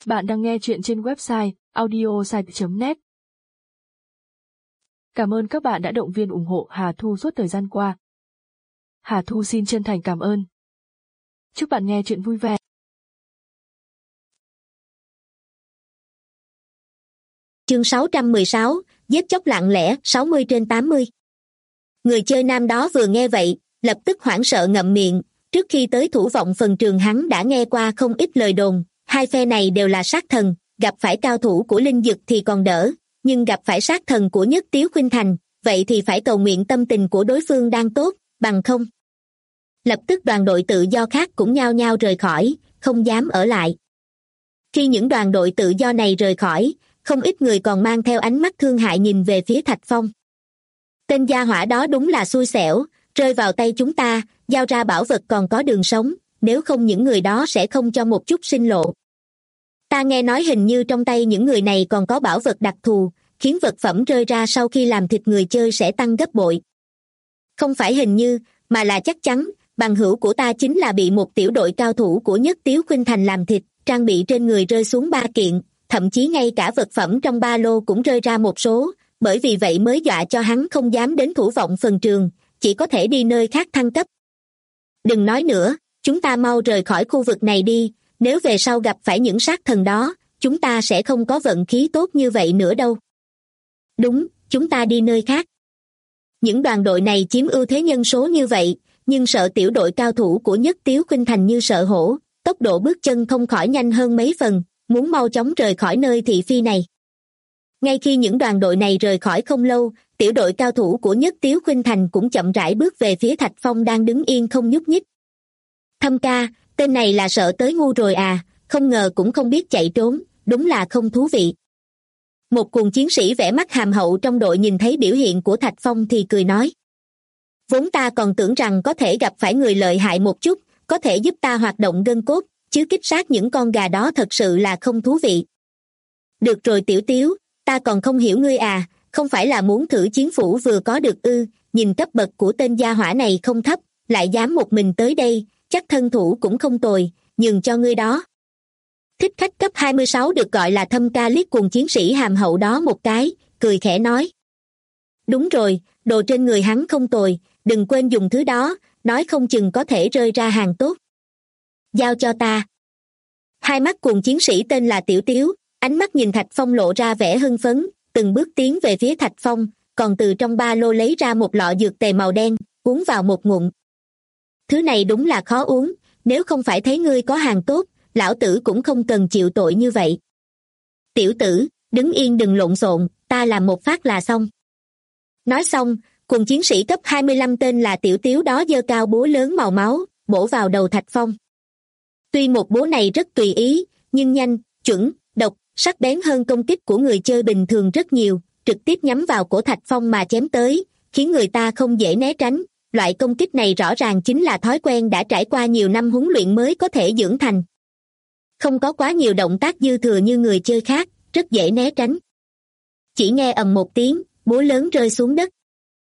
Bạn đang nghe chuyện trên website audiosite.net. Cảm ơn các bạn đã động viên ủng hộ Hà Thu suốt thời gian qua. Hà Thu xin chân thành cảm ơn. Chúc bạn nghe chuyện vui vẻ. Chương 616, giết chóc lặng lẽ 60/80. Người chơi nam đó vừa nghe vậy, lập tức hoảng sợ ngậm miệng. Trước khi tới Thủ Vọng Phần Trường hắn đã nghe qua không ít lời đồn, hai phe này đều là sát thần, gặp phải cao thủ của linh dực thì còn đỡ, nhưng gặp phải sát thần của Nhất Tiếu Khuynh Thành, vậy thì phải cầu nguyện tâm tình của đối phương đang tốt, bằng không. Lập tức đoàn đội tự do khác cũng nhao nhao rời khỏi, không dám ở lại. Khi những đoàn đội tự do này rời khỏi, không ít người còn mang theo ánh mắt thương hại nhìn về phía Thạch Phong. Tên gia hỏa đó đúng là xui xẻo, rơi vào tay chúng ta, giao ra bảo vật còn có đường sống, nếu không những người đó sẽ không cho một chút sinh lộ. Ta nghe nói hình như trong tay những người này còn có bảo vật đặc thù, khiến vật phẩm rơi ra sau khi làm thịt người chơi sẽ tăng gấp bội. Không phải hình như, mà là chắc chắn, bằng hữu của ta chính là bị một tiểu đội cao thủ của Nhất Tiếu Khuynh Thành làm thịt, trang bị trên người rơi xuống 3 kiện, thậm chí ngay cả vật phẩm trong ba lô cũng rơi ra một số, bởi vì vậy mới dọa cho hắn không dám đến Thủ Vọng Phần Trường, chỉ có thể đi nơi khác thăng cấp. Đừng nói nữa, chúng ta mau rời khỏi khu vực này đi, nếu về sau gặp phải những sát thần đó, chúng ta sẽ không có vận khí tốt như vậy nữa đâu. Đúng, chúng ta đi nơi khác. Những đoàn đội này chiếm ưu thế nhân số như vậy, nhưng sợ tiểu đội cao thủ của Nhất Tiếu Khuynh Thành như sợ hổ, tốc độ bước chân không khỏi nhanh hơn mấy phần, muốn mau chóng rời khỏi nơi thị phi này. Ngay khi những đoàn đội này rời khỏi không lâu, tiểu đội cao thủ của Nhất Tiếu Khuynh Thành cũng chậm rãi bước về phía Thạch Phong đang đứng yên không nhúc nhích. Thâm ca, tên này là sợ tới ngu rồi à, không ngờ cũng không biết chạy trốn, đúng là không thú vị. Một cuồng chiến sĩ vẻ mắt hàm hậu trong đội nhìn thấy biểu hiện của Thạch Phong thì cười nói. Vốn ta còn tưởng rằng có thể gặp phải người lợi hại một chút, có thể giúp ta hoạt động gân cốt, chứ kích sát những con gà đó thật sự là không thú vị. Được rồi Tiểu Tiếu, ta còn không hiểu ngươi à, không phải là muốn thử chiến phủ vừa có được ư, nhìn cấp bậc của tên gia hỏa này không thấp, lại dám một mình tới đây, chắc thân thủ cũng không tồi, nhường cho ngươi đó. Thích khách cấp 26 được gọi là Thâm ca liếc cuồng chiến sĩ hàm hậu đó một cái, cười khẽ nói. Đúng rồi, đồ trên người hắn không tồi, đừng quên dùng thứ đó, nói không chừng có thể rơi ra hàng tốt. Giao cho ta. Hai mắt cuồng chiến sĩ tên là Tiểu Tiếu, ánh mắt nhìn Thạch Phong lộ ra vẻ hưng phấn, từng bước tiến về phía Thạch Phong, còn từ trong ba lô lấy ra một lọ dược tề màu đen, uống vào một ngụm. Thứ này đúng là khó uống, nếu không phải thấy ngươi có hàng tốt, lão tử cũng không cần chịu tội như vậy. Tiểu tử, đứng yên đừng lộn xộn, ta làm một phát là xong. Nói xong, cùng chiến sĩ cấp 25 tên là Tiểu Tiếu đó giơ cao búa lớn màu máu, bổ vào đầu Thạch Phong. Tuy một búa này rất tùy ý, nhưng nhanh, chuẩn, độc, sắc bén hơn công kích của người chơi bình thường rất nhiều, trực tiếp nhắm vào cổ Thạch Phong mà chém tới, khiến người ta không dễ né tránh. Loại công kích này rõ ràng chính là thói quen đã trải qua nhiều năm huấn luyện mới có thể dưỡng thành. Không có quá nhiều động tác dư thừa như người chơi khác, rất dễ né tránh. Chỉ nghe ầm một tiếng, búa lớn rơi xuống đất.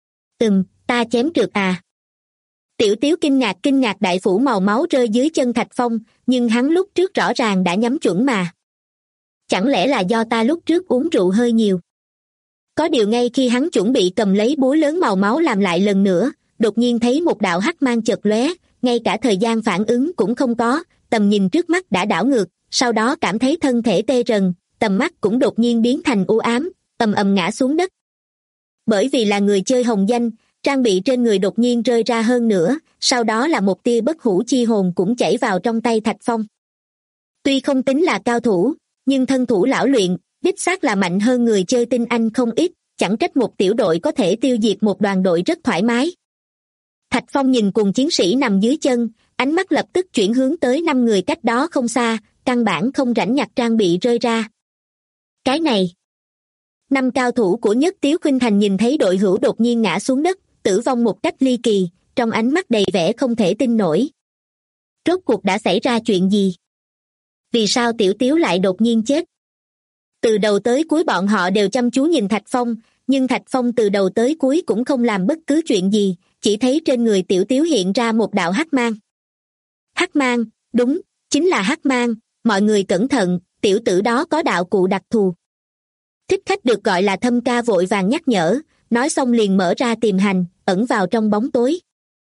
Ta chém trượt à. Tiểu Tiếu kinh ngạc đại phủ màu máu rơi dưới chân Thạch Phong, nhưng hắn lúc trước rõ ràng đã nhắm chuẩn mà. Chẳng lẽ là do ta lúc trước uống rượu hơi nhiều? Có điều ngay khi hắn chuẩn bị cầm lấy búa lớn màu máu làm lại lần nữa, đột nhiên thấy một đạo hắc mang chợt lóe, ngay cả thời gian phản ứng cũng không có, tầm nhìn trước mắt đã đảo ngược, sau đó cảm thấy thân thể tê rần, tầm mắt cũng đột nhiên biến thành u ám, ầm ầm ngã xuống đất. Bởi vì là người chơi hồng danh, trang bị trên người đột nhiên rơi ra hơn nữa, sau đó là một tia bất hủ chi hồn cũng chảy vào trong tay Thạch Phong. Tuy không tính là cao thủ, nhưng thân thủ lão luyện, đích xác là mạnh hơn người chơi tinh anh không ít, chẳng trách một tiểu đội có thể tiêu diệt một đoàn đội rất thoải mái. Thạch Phong nhìn cùng chiến sĩ nằm dưới chân, ánh mắt lập tức chuyển hướng tới 5 người cách đó không xa, căn bản không rảnh nhặt trang bị rơi ra. Cái này. 5 cao thủ của Nhất Tiếu Khuynh Thành nhìn thấy đội hữu đột nhiên ngã xuống đất, tử vong một cách ly kỳ, trong ánh mắt đầy vẻ không thể tin nổi. Rốt cuộc đã xảy ra chuyện gì? Vì sao Tiểu Tiếu lại đột nhiên chết? Từ đầu tới cuối bọn họ đều chăm chú nhìn Thạch Phong, nhưng Thạch Phong từ đầu tới cuối cũng không làm bất cứ chuyện gì, chỉ thấy trên người Tiểu Tiếu hiện ra một đạo hắc mang. Hắc mang, đúng, chính là hắc mang, mọi người cẩn thận, tiểu tử đó có đạo cụ đặc thù. Thích khách được gọi là Thâm Ca vội vàng nhắc nhở, nói xong liền mở ra tìm hành, ẩn vào trong bóng tối.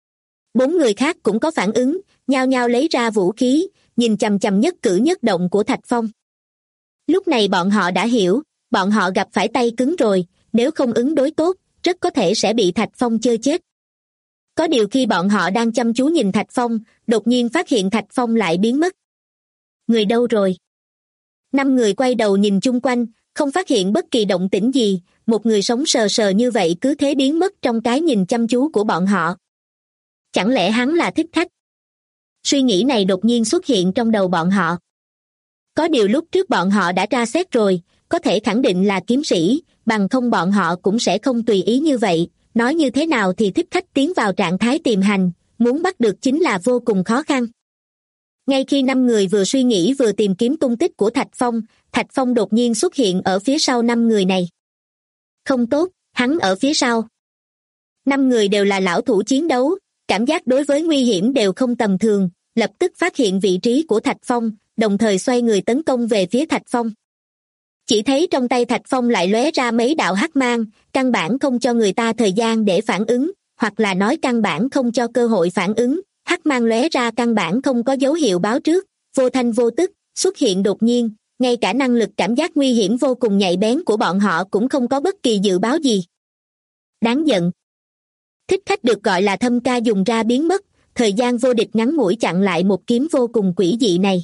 4 người khác cũng có phản ứng, nhao nhao lấy ra vũ khí, nhìn chằm chằm nhất cử nhất động của Thạch Phong. Lúc này bọn họ đã hiểu, bọn họ gặp phải tay cứng rồi, nếu không ứng đối tốt, rất có thể sẽ bị Thạch Phong chơi chết. Có điều khi bọn họ đang chăm chú nhìn Thạch Phong, đột nhiên phát hiện Thạch Phong lại biến mất. Người đâu rồi? 5 người quay đầu nhìn chung quanh, không phát hiện bất kỳ động tĩnh gì, một người sống sờ sờ như vậy cứ thế biến mất trong cái nhìn chăm chú của bọn họ. Chẳng lẽ hắn là thích khách? Suy nghĩ này đột nhiên xuất hiện trong đầu bọn họ. Có điều lúc trước bọn họ đã tra xét rồi, có thể khẳng định là kiếm sĩ, bằng không bọn họ cũng sẽ không tùy ý như vậy. Nói như thế nào thì thích khách tiến vào trạng thái tìm hành, muốn bắt được chính là vô cùng khó khăn. Ngay khi 5 người vừa suy nghĩ vừa tìm kiếm tung tích của Thạch Phong đột nhiên xuất hiện ở phía sau 5 người này. Không tốt, hắn ở phía sau. 5 người đều là lão thủ chiến đấu, cảm giác đối với nguy hiểm đều không tầm thường, lập tức phát hiện vị trí của Thạch Phong, đồng thời xoay người tấn công về phía Thạch Phong. Chỉ thấy trong tay Thạch Phong lại lóe ra mấy đạo hắc mang, căn bản không cho người ta thời gian để phản ứng, hoặc là nói căn bản không cho cơ hội phản ứng. Hắc mang lóe ra căn bản không có dấu hiệu báo trước, vô thanh vô tức, xuất hiện đột nhiên, ngay cả năng lực cảm giác nguy hiểm vô cùng nhạy bén của bọn họ cũng không có bất kỳ dự báo gì. Đáng giận. Thích khách được gọi là Thâm Ca dùng ra biến mất, thời gian vô địch ngắn ngủi chặn lại một kiếm vô cùng quỷ dị này.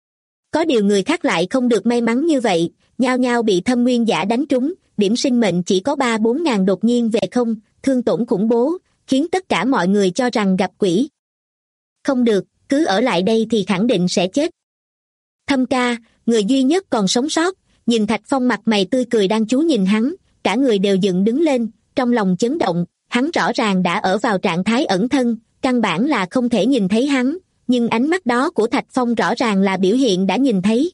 Có điều người khác lại không được may mắn như vậy, nhao nhao bị Thâm Nguyên Giả đánh trúng, điểm sinh mệnh chỉ có 3-4 ngàn đột nhiên về không, thương tổn khủng bố, khiến tất cả mọi người cho rằng gặp quỷ. Không được, cứ ở lại đây thì khẳng định sẽ chết. Thâm Ca, người duy nhất còn sống sót, nhìn Thạch Phong mặt mày tươi cười đang chú nhìn hắn, cả người đều dựng đứng lên, trong lòng chấn động, hắn rõ ràng đã ở vào trạng thái ẩn thân, căn bản là không thể nhìn thấy hắn, nhưng ánh mắt đó của Thạch Phong rõ ràng là biểu hiện đã nhìn thấy.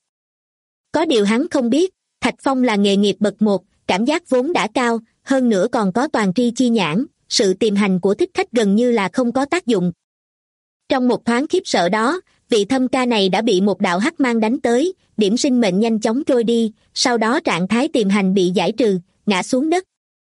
Có điều hắn không biết, Thạch Phong là nghề nghiệp bậc 1, cảm giác vốn đã cao, hơn nữa còn có toàn tri chi nhãn, sự tìm hành của thích khách gần như là không có tác dụng. Trong một thoáng khiếp sợ đó, vị Thâm Ca này đã bị một đạo hắc mang đánh tới, điểm sinh mệnh nhanh chóng trôi đi, sau đó trạng thái tìm hành bị giải trừ, ngã xuống đất.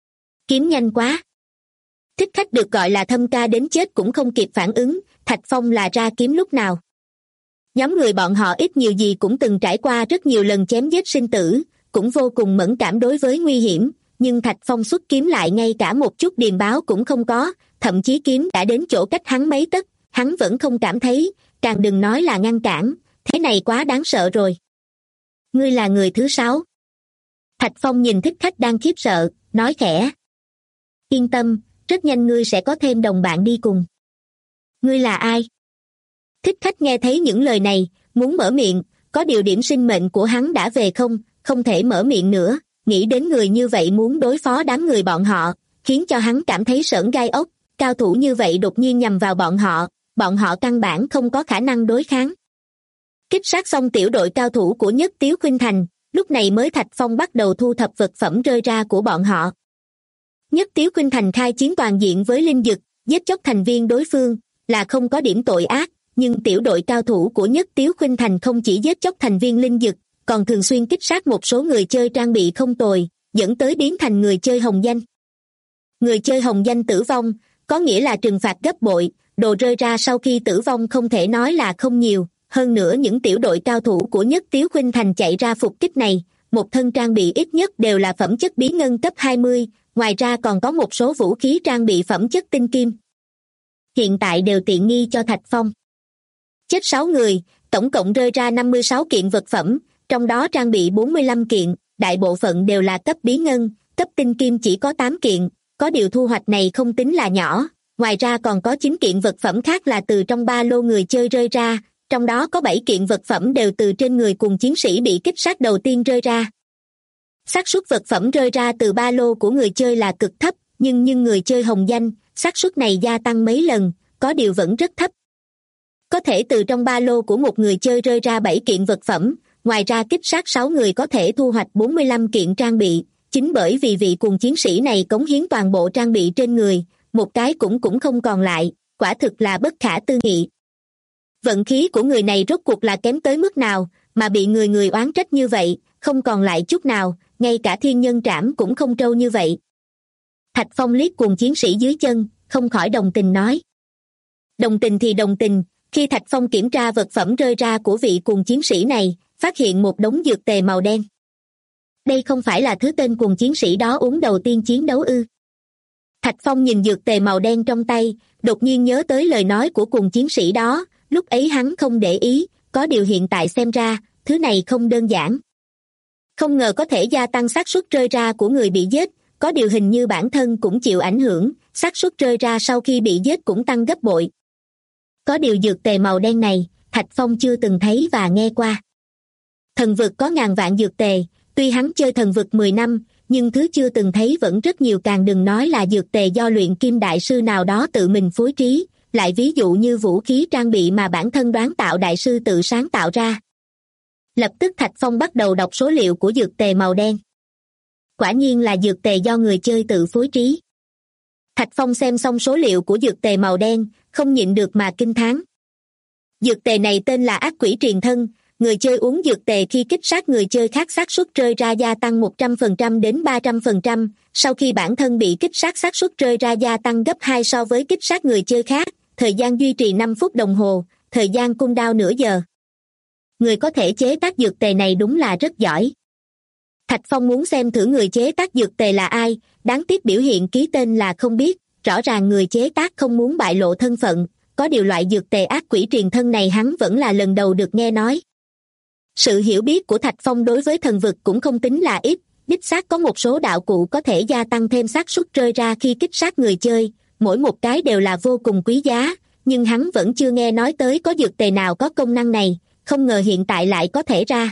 Kiếm nhanh quá. Thích khách được gọi là Thâm Ca đến chết cũng không kịp phản ứng, Thạch Phong là ra kiếm lúc nào. Nhóm người bọn họ ít nhiều gì cũng từng trải qua rất nhiều lần chém giết sinh tử, cũng vô cùng mẫn cảm đối với nguy hiểm, nhưng Thạch Phong xuất kiếm lại ngay cả một chút điềm báo cũng không có, thậm chí kiếm đã đến chỗ cách hắn mấy tấc, hắn vẫn không cảm thấy, càng đừng nói là ngăn cản, thế này quá đáng sợ rồi. Ngươi là người thứ 6. Thạch Phong nhìn thích khách đang khiếp sợ, nói khẽ. Yên tâm, rất nhanh ngươi sẽ có thêm đồng bạn đi cùng. Ngươi là ai? Thích khách nghe thấy những lời này, muốn mở miệng, có điều điểm sinh mệnh của hắn đã về không thể mở miệng nữa, nghĩ đến người như vậy muốn đối phó đám người bọn họ, khiến cho hắn cảm thấy sởn gai ốc, cao thủ như vậy đột nhiên nhằm vào bọn họ căn bản không có khả năng đối kháng. Kích sát xong tiểu đội cao thủ của Nhất Tiếu Khuynh Thành, lúc này mới Thạch Phong bắt đầu thu thập vật phẩm rơi ra của bọn họ. Nhất Tiếu Khuynh Thành khai chiến toàn diện với linh dực, giết chóc thành viên đối phương, là không có điểm tội ác, nhưng tiểu đội cao thủ của Nhất Tiếu Khuynh Thành không chỉ giết chóc thành viên linh dực, còn thường xuyên kích sát một số người chơi trang bị không tồi, dẫn tới biến thành người chơi hồng danh. Người chơi hồng danh tử vong, có nghĩa là trừng phạt gấp bội, đồ rơi ra sau khi tử vong không thể nói là không nhiều, hơn nữa những tiểu đội cao thủ của Nhất Tiếu Khuynh Thành chạy ra phục kích này, một thân trang bị ít nhất đều là phẩm chất bí ngân cấp 20, ngoài ra còn có một số vũ khí trang bị phẩm chất tinh kim. Hiện tại đều tiện nghi cho Thạch Phong. Chết 6 người, tổng cộng rơi ra 56 kiện vật phẩm, trong đó trang bị 45 kiện, đại bộ phận đều là cấp bí ngân, cấp tinh kim chỉ có 8 kiện, có điều thu hoạch này không tính là nhỏ, ngoài ra còn có 9 kiện vật phẩm khác là từ trong ba lô người chơi rơi ra, trong đó có 7 kiện vật phẩm đều từ trên người cùng chiến sĩ bị kích sát đầu tiên rơi ra. Xác suất vật phẩm rơi ra từ ba lô của người chơi là cực thấp, nhưng người chơi hồng danh, xác suất này gia tăng mấy lần, có điều vẫn rất thấp. Có thể từ trong ba lô của một người chơi rơi ra 7 kiện vật phẩm, ngoài ra kích sát 6 người có thể thu hoạch 45 kiện trang bị, chính bởi vì vị cùng chiến sĩ này cống hiến toàn bộ trang bị trên người, một cái cũng không còn lại, quả thực là bất khả tư nghị. Vận khí của người này rốt cuộc là kém tới mức nào, mà bị người người oán trách như vậy, không còn lại chút nào, ngay cả thiên nhân trảm cũng không trâu như vậy. Thạch Phong liếc Cuồng chiến sĩ dưới chân, không khỏi đồng tình nói. Đồng tình thì đồng tình, khi Thạch Phong kiểm tra vật phẩm rơi ra của vị Cuồng chiến sĩ này, phát hiện một đống dược tề màu đen. Đây không phải là thứ tên Cuồng chiến sĩ đó uống đầu tiên chiến đấu ư? Thạch Phong nhìn dược tề màu đen trong tay, đột nhiên nhớ tới lời nói của Cuồng chiến sĩ đó, lúc ấy hắn không để ý, có điều hiện tại xem ra, thứ này không đơn giản. Không ngờ có thể gia tăng xác suất rơi ra của người bị giết, có điều hình như bản thân cũng chịu ảnh hưởng, xác suất rơi ra sau khi bị giết cũng tăng gấp bội. Có điều dược tề màu đen này, Thạch Phong chưa từng thấy và nghe qua. Thần vực có ngàn vạn dược tề, tuy hắn chơi thần vực 10 năm, nhưng thứ chưa từng thấy vẫn rất nhiều, càng đừng nói là dược tề do luyện kim đại sư nào đó tự mình phối trí, lại ví dụ như vũ khí trang bị mà bản thân đoán tạo đại sư tự sáng tạo ra. Lập tức Thạch Phong bắt đầu đọc số liệu của dược tề màu đen. Quả nhiên là dược tề do người chơi tự phối trí. Thạch Phong xem xong số liệu của dược tề màu đen, không nhịn được mà kinh thán. Dược tề này tên là ác quỷ triền thân, người chơi uống dược tề khi kích sát người chơi khác xác suất rơi ra gia tăng 100% đến 300%, sau khi bản thân bị kích sát xác suất rơi ra gia tăng gấp 2 so với kích sát người chơi khác, thời gian duy trì 5 phút đồng hồ, thời gian cooldown nửa giờ. Người có thể chế tác dược tề này đúng là rất giỏi. Thạch Phong muốn xem thử người chế tác dược tề là ai, đáng tiếc biểu hiện ký tên là không biết, rõ ràng người chế tác không muốn bại lộ thân phận, có điều loại dược tề ác quỷ triền thân này hắn vẫn là lần đầu được nghe nói. Sự hiểu biết của Thạch Phong đối với thần vực cũng không tính là ít, đích xác có một số đạo cụ có thể gia tăng thêm xác suất rơi ra khi kích sát người chơi, mỗi một cái đều là vô cùng quý giá, nhưng hắn vẫn chưa nghe nói tới có dược tề nào có công năng này, không ngờ hiện tại lại có thể ra.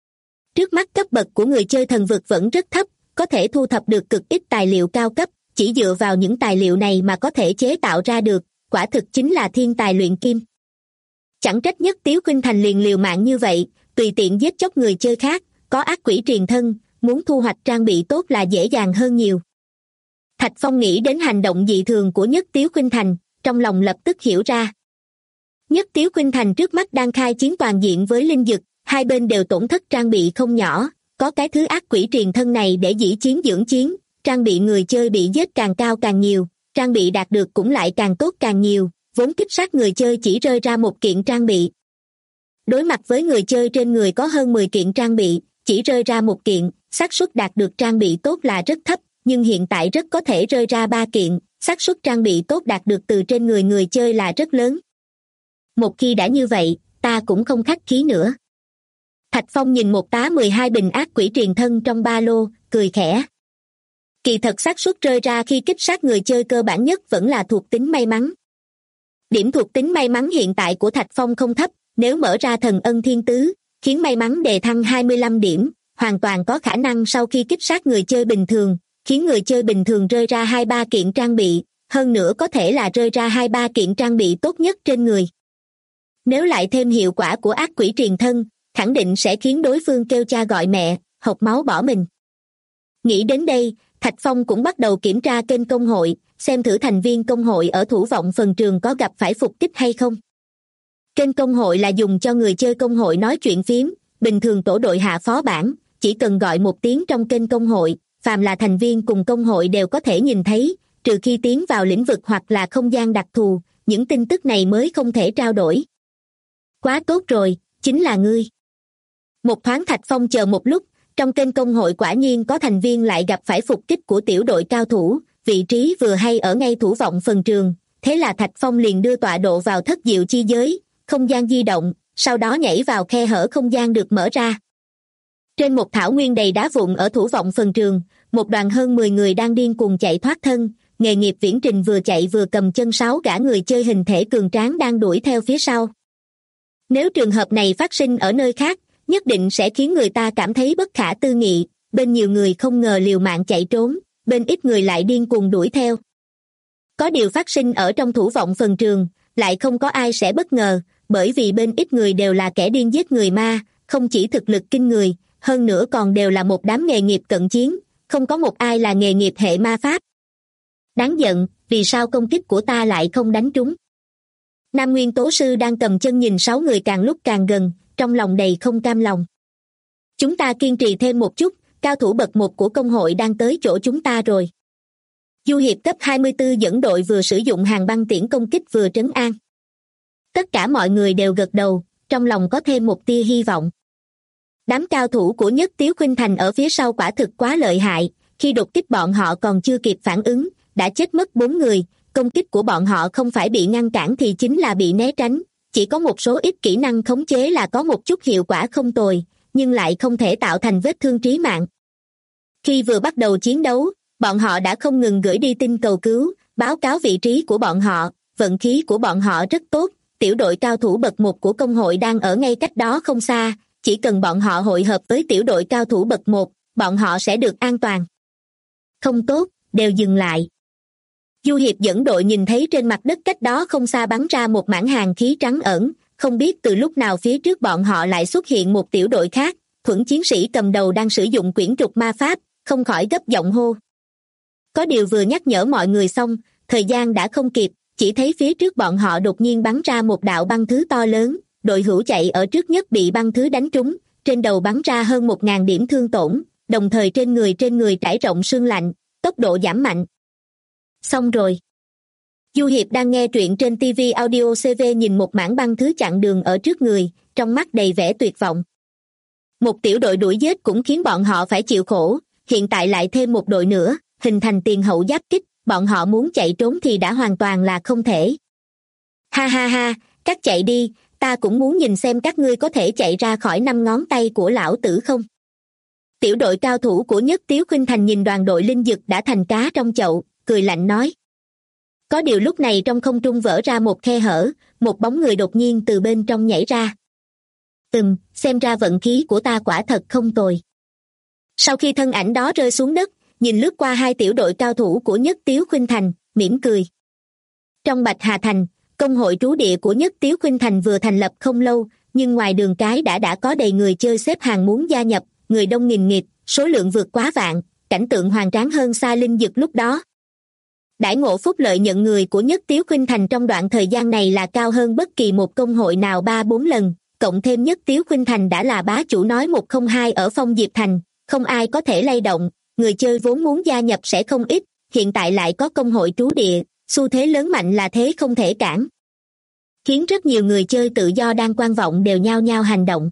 Trước mắt cấp bậc của người chơi thần vực vẫn rất thấp, có thể thu thập được cực ít tài liệu cao cấp, chỉ dựa vào những tài liệu này mà có thể chế tạo ra được, quả thực chính là thiên tài luyện kim. Chẳng trách Nhất Tiếu Khuynh Thành liền liều mạng như vậy, tùy tiện giết chóc người chơi khác, có ác quỷ triền thân, muốn thu hoạch trang bị tốt là dễ dàng hơn nhiều. Thạch Phong nghĩ đến hành động dị thường của Nhất Tiếu Khuynh Thành, trong lòng lập tức hiểu ra. Nhất Tiếu Khuynh Thành trước mắt đang khai chiến toàn diện với Linh Dực, hai bên đều tổn thất trang bị không nhỏ, có cái thứ ác quỷ triền thân này để dĩ chiến dưỡng chiến, trang bị người chơi bị giết càng cao càng nhiều, trang bị đạt được cũng lại càng tốt càng nhiều, vốn kích sát người chơi chỉ rơi ra một kiện trang bị. Đối mặt với người chơi trên người có hơn 10 kiện trang bị, chỉ rơi ra một kiện, xác suất đạt được trang bị tốt là rất thấp, nhưng hiện tại rất có thể rơi ra 3 kiện, xác suất trang bị tốt đạt được từ trên người chơi là rất lớn. Một khi đã như vậy, ta cũng không khách khí nữa. Thạch Phong nhìn một tá 12 bình ác quỷ triền thân trong ba lô, cười khẽ. Kỳ thật xác suất rơi ra khi kích sát người chơi cơ bản nhất vẫn là thuộc tính may mắn. Điểm thuộc tính may mắn hiện tại của Thạch Phong không thấp, nếu mở ra thần ân thiên tứ, khiến may mắn đề thăng 25 điểm, hoàn toàn có khả năng sau khi kích sát người chơi bình thường, khiến người chơi bình thường rơi ra 2-3 kiện trang bị, hơn nữa có thể là rơi ra 2-3 kiện trang bị tốt nhất trên người. Nếu lại thêm hiệu quả của ác quỷ triền thân, khẳng định sẽ khiến đối phương kêu cha gọi mẹ, hộc máu bỏ mình. Nghĩ đến đây, Thạch Phong cũng bắt đầu kiểm tra kênh công hội, xem thử thành viên công hội ở Thủ Vọng Phần Trường có gặp phải phục kích hay không. Kênh công hội là dùng cho người chơi công hội nói chuyện phím, bình thường tổ đội hạ phó bản, chỉ cần gọi một tiếng trong kênh công hội, phàm là thành viên cùng công hội đều có thể nhìn thấy, trừ khi tiến vào lĩnh vực hoặc là không gian đặc thù, những tin tức này mới không thể trao đổi. Quá tốt rồi, chính là ngươi. Một thoáng Thạch Phong chờ một lúc, trong kênh công hội quả nhiên có thành viên lại gặp phải phục kích của tiểu đội cao thủ, vị trí vừa hay ở ngay Thủ Vọng Phần Trường, thế là Thạch Phong liền đưa tọa độ vào thất diệu chi giới, không gian di động, sau đó nhảy vào khe hở không gian được mở ra. Trên một thảo nguyên đầy đá vụn ở Thủ Vọng Phần Trường, một đoàn hơn 10 người đang điên cuồng chạy thoát thân, nghề nghiệp viễn trình vừa chạy vừa cầm chân 6 gã người chơi hình thể cường tráng đang đuổi theo phía sau. Nếu trường hợp này phát sinh ở nơi khác, nhất định sẽ khiến người ta cảm thấy bất khả tư nghị, bên nhiều người không ngờ liều mạng chạy trốn, bên ít người lại điên cuồng đuổi theo. Có điều phát sinh ở trong Thủ Vọng Phần Trường, lại không có ai sẽ bất ngờ, bởi vì bên ít người đều là kẻ điên giết người ma, không chỉ thực lực kinh người, hơn nữa còn đều là một đám nghề nghiệp cận chiến, không có một ai là nghề nghiệp hệ ma pháp. Đáng giận, vì sao công kích của ta lại không đánh trúng? Nam Nguyên Tố Sư đang cầm chân nhìn 6 người càng lúc càng gần, trong lòng đầy không cam lòng. Chúng ta kiên trì thêm một chút, cao thủ bậc 1 của công hội đang tới chỗ chúng ta rồi. Du hiệp cấp 24 dẫn đội vừa sử dụng hàng băng tiễn công kích vừa trấn an. Tất cả mọi người đều gật đầu, trong lòng có thêm một tia hy vọng. Đám cao thủ của Nhất Tiếu Khuynh Thành ở phía sau quả thực quá lợi hại, khi đột kích bọn họ còn chưa kịp phản ứng, đã chết mất 4 người, công kích của bọn họ không phải bị ngăn cản thì chính là bị né tránh, chỉ có một số ít kỹ năng khống chế là có một chút hiệu quả không tồi, nhưng lại không thể tạo thành vết thương trí mạng. Khi vừa bắt đầu chiến đấu, bọn họ đã không ngừng gửi đi tin cầu cứu, báo cáo vị trí của bọn họ, vận khí của bọn họ rất tốt, tiểu đội cao thủ bậc 1 của công hội đang ở ngay cách đó không xa, chỉ cần bọn họ hội hợp với tiểu đội cao thủ bậc 1, bọn họ sẽ được an toàn. Không tốt, đều dừng lại. Du hiệp dẫn đội nhìn thấy trên mặt đất cách đó không xa bắn ra một mảng hàn khí trắng ẩn, không biết từ lúc nào phía trước bọn họ lại xuất hiện một tiểu đội khác, Thuẫn chiến sĩ cầm đầu đang sử dụng quyển trục ma pháp, không khỏi gấp giọng hô. Có điều vừa nhắc nhở mọi người xong, thời gian đã không kịp, chỉ thấy phía trước bọn họ đột nhiên bắn ra một đạo băng thứ to lớn, đội hữu chạy ở trước nhất bị băng thứ đánh trúng, trên đầu bắn ra hơn 1.000 điểm thương tổn, đồng thời trên người trải rộng sương lạnh, tốc độ giảm mạnh. Xong rồi. Du hiệp đang nghe truyện trên TV Audio CV nhìn một mảng băng thứ chặn đường ở trước người, trong mắt đầy vẻ tuyệt vọng. Một tiểu đội đuổi giết cũng khiến bọn họ phải chịu khổ, hiện tại lại thêm một đội nữa, hình thành tiền hậu giáp kích, bọn họ muốn chạy trốn thì đã hoàn toàn là không thể. Ha ha ha, các chạy đi, ta cũng muốn nhìn xem các ngươi có thể chạy ra khỏi 5 ngón tay của lão tử không. Tiểu đội cao thủ của Nhất Tiếu Khuynh Thành nhìn đoàn đội linh dực đã thành cá trong chậu, cười lạnh nói. Có điều lúc này trong không trung vỡ ra một khe hở, một bóng người đột nhiên từ bên trong nhảy ra. Xem ra vận khí của ta quả thật không tồi. Sau khi thân ảnh đó rơi xuống đất, nhìn lướt qua hai tiểu đội cao thủ của Nhất Tiếu Khuynh Thành, mỉm cười. Trong Bạch Hà Thành, công hội trú địa của Nhất Tiếu Khuynh Thành vừa thành lập không lâu, nhưng ngoài đường cái đã có đầy người chơi xếp hàng muốn gia nhập, người đông nghìn nghịt, số lượng vượt quá vạn, cảnh tượng hoành tráng hơn xa linh dực lúc đó. Đãi ngộ phúc lợi nhận người của Nhất Tiếu Khuynh Thành trong đoạn thời gian này là cao hơn bất kỳ một công hội nào 3-4 lần, cộng thêm Nhất Tiếu Khuynh Thành đã là bá chủ nói 102 ở Phong Diệp Thành, không ai có thể lay động, người chơi vốn muốn gia nhập sẽ không ít, hiện tại lại có công hội trú địa, xu thế lớn mạnh là thế không thể cản. Khiến rất nhiều người chơi tự do đang quan vọng đều nhao nhao hành động.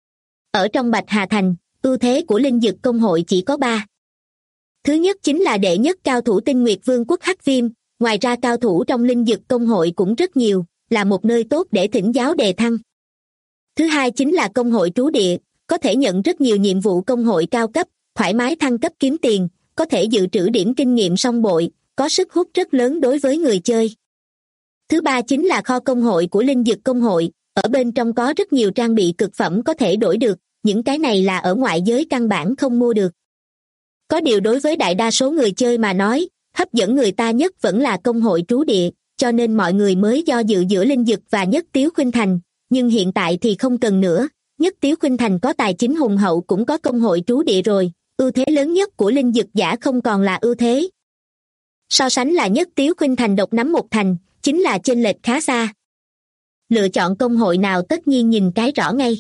Ở trong Bạch Hà Thành, ưu thế của linh dực công hội chỉ có 3. Thứ nhất chính là đệ nhất cao thủ Tinh Nguyệt Vương quốc Hắc Viêm, ngoài ra cao thủ trong linh dực công hội cũng rất nhiều, là một nơi tốt để thỉnh giáo đề thăng. Thứ hai chính là công hội trú địa, có thể nhận rất nhiều nhiệm vụ công hội cao cấp, thoải mái thăng cấp kiếm tiền, có thể dự trữ điểm kinh nghiệm song bội, có sức hút rất lớn đối với người chơi. Thứ ba chính là kho công hội của linh dực công hội, ở bên trong có rất nhiều trang bị cực phẩm có thể đổi được, những cái này là ở ngoại giới căn bản không mua được. Có điều đối với đại đa số người chơi mà nói, hấp dẫn người ta nhất vẫn là công hội trú địa, cho nên mọi người mới do dự giữa linh dực và Nhất Tiếu Khuynh Thành, nhưng hiện tại thì không cần nữa, Nhất Tiếu Khuynh Thành có tài chính hùng hậu cũng có công hội trú địa rồi, ưu thế lớn nhất của linh dực giả không còn là ưu thế. So sánh là Nhất Tiếu Khuynh Thành độc nắm một thành, chính là chênh lệch khá xa. Lựa chọn công hội nào tất nhiên nhìn cái rõ ngay.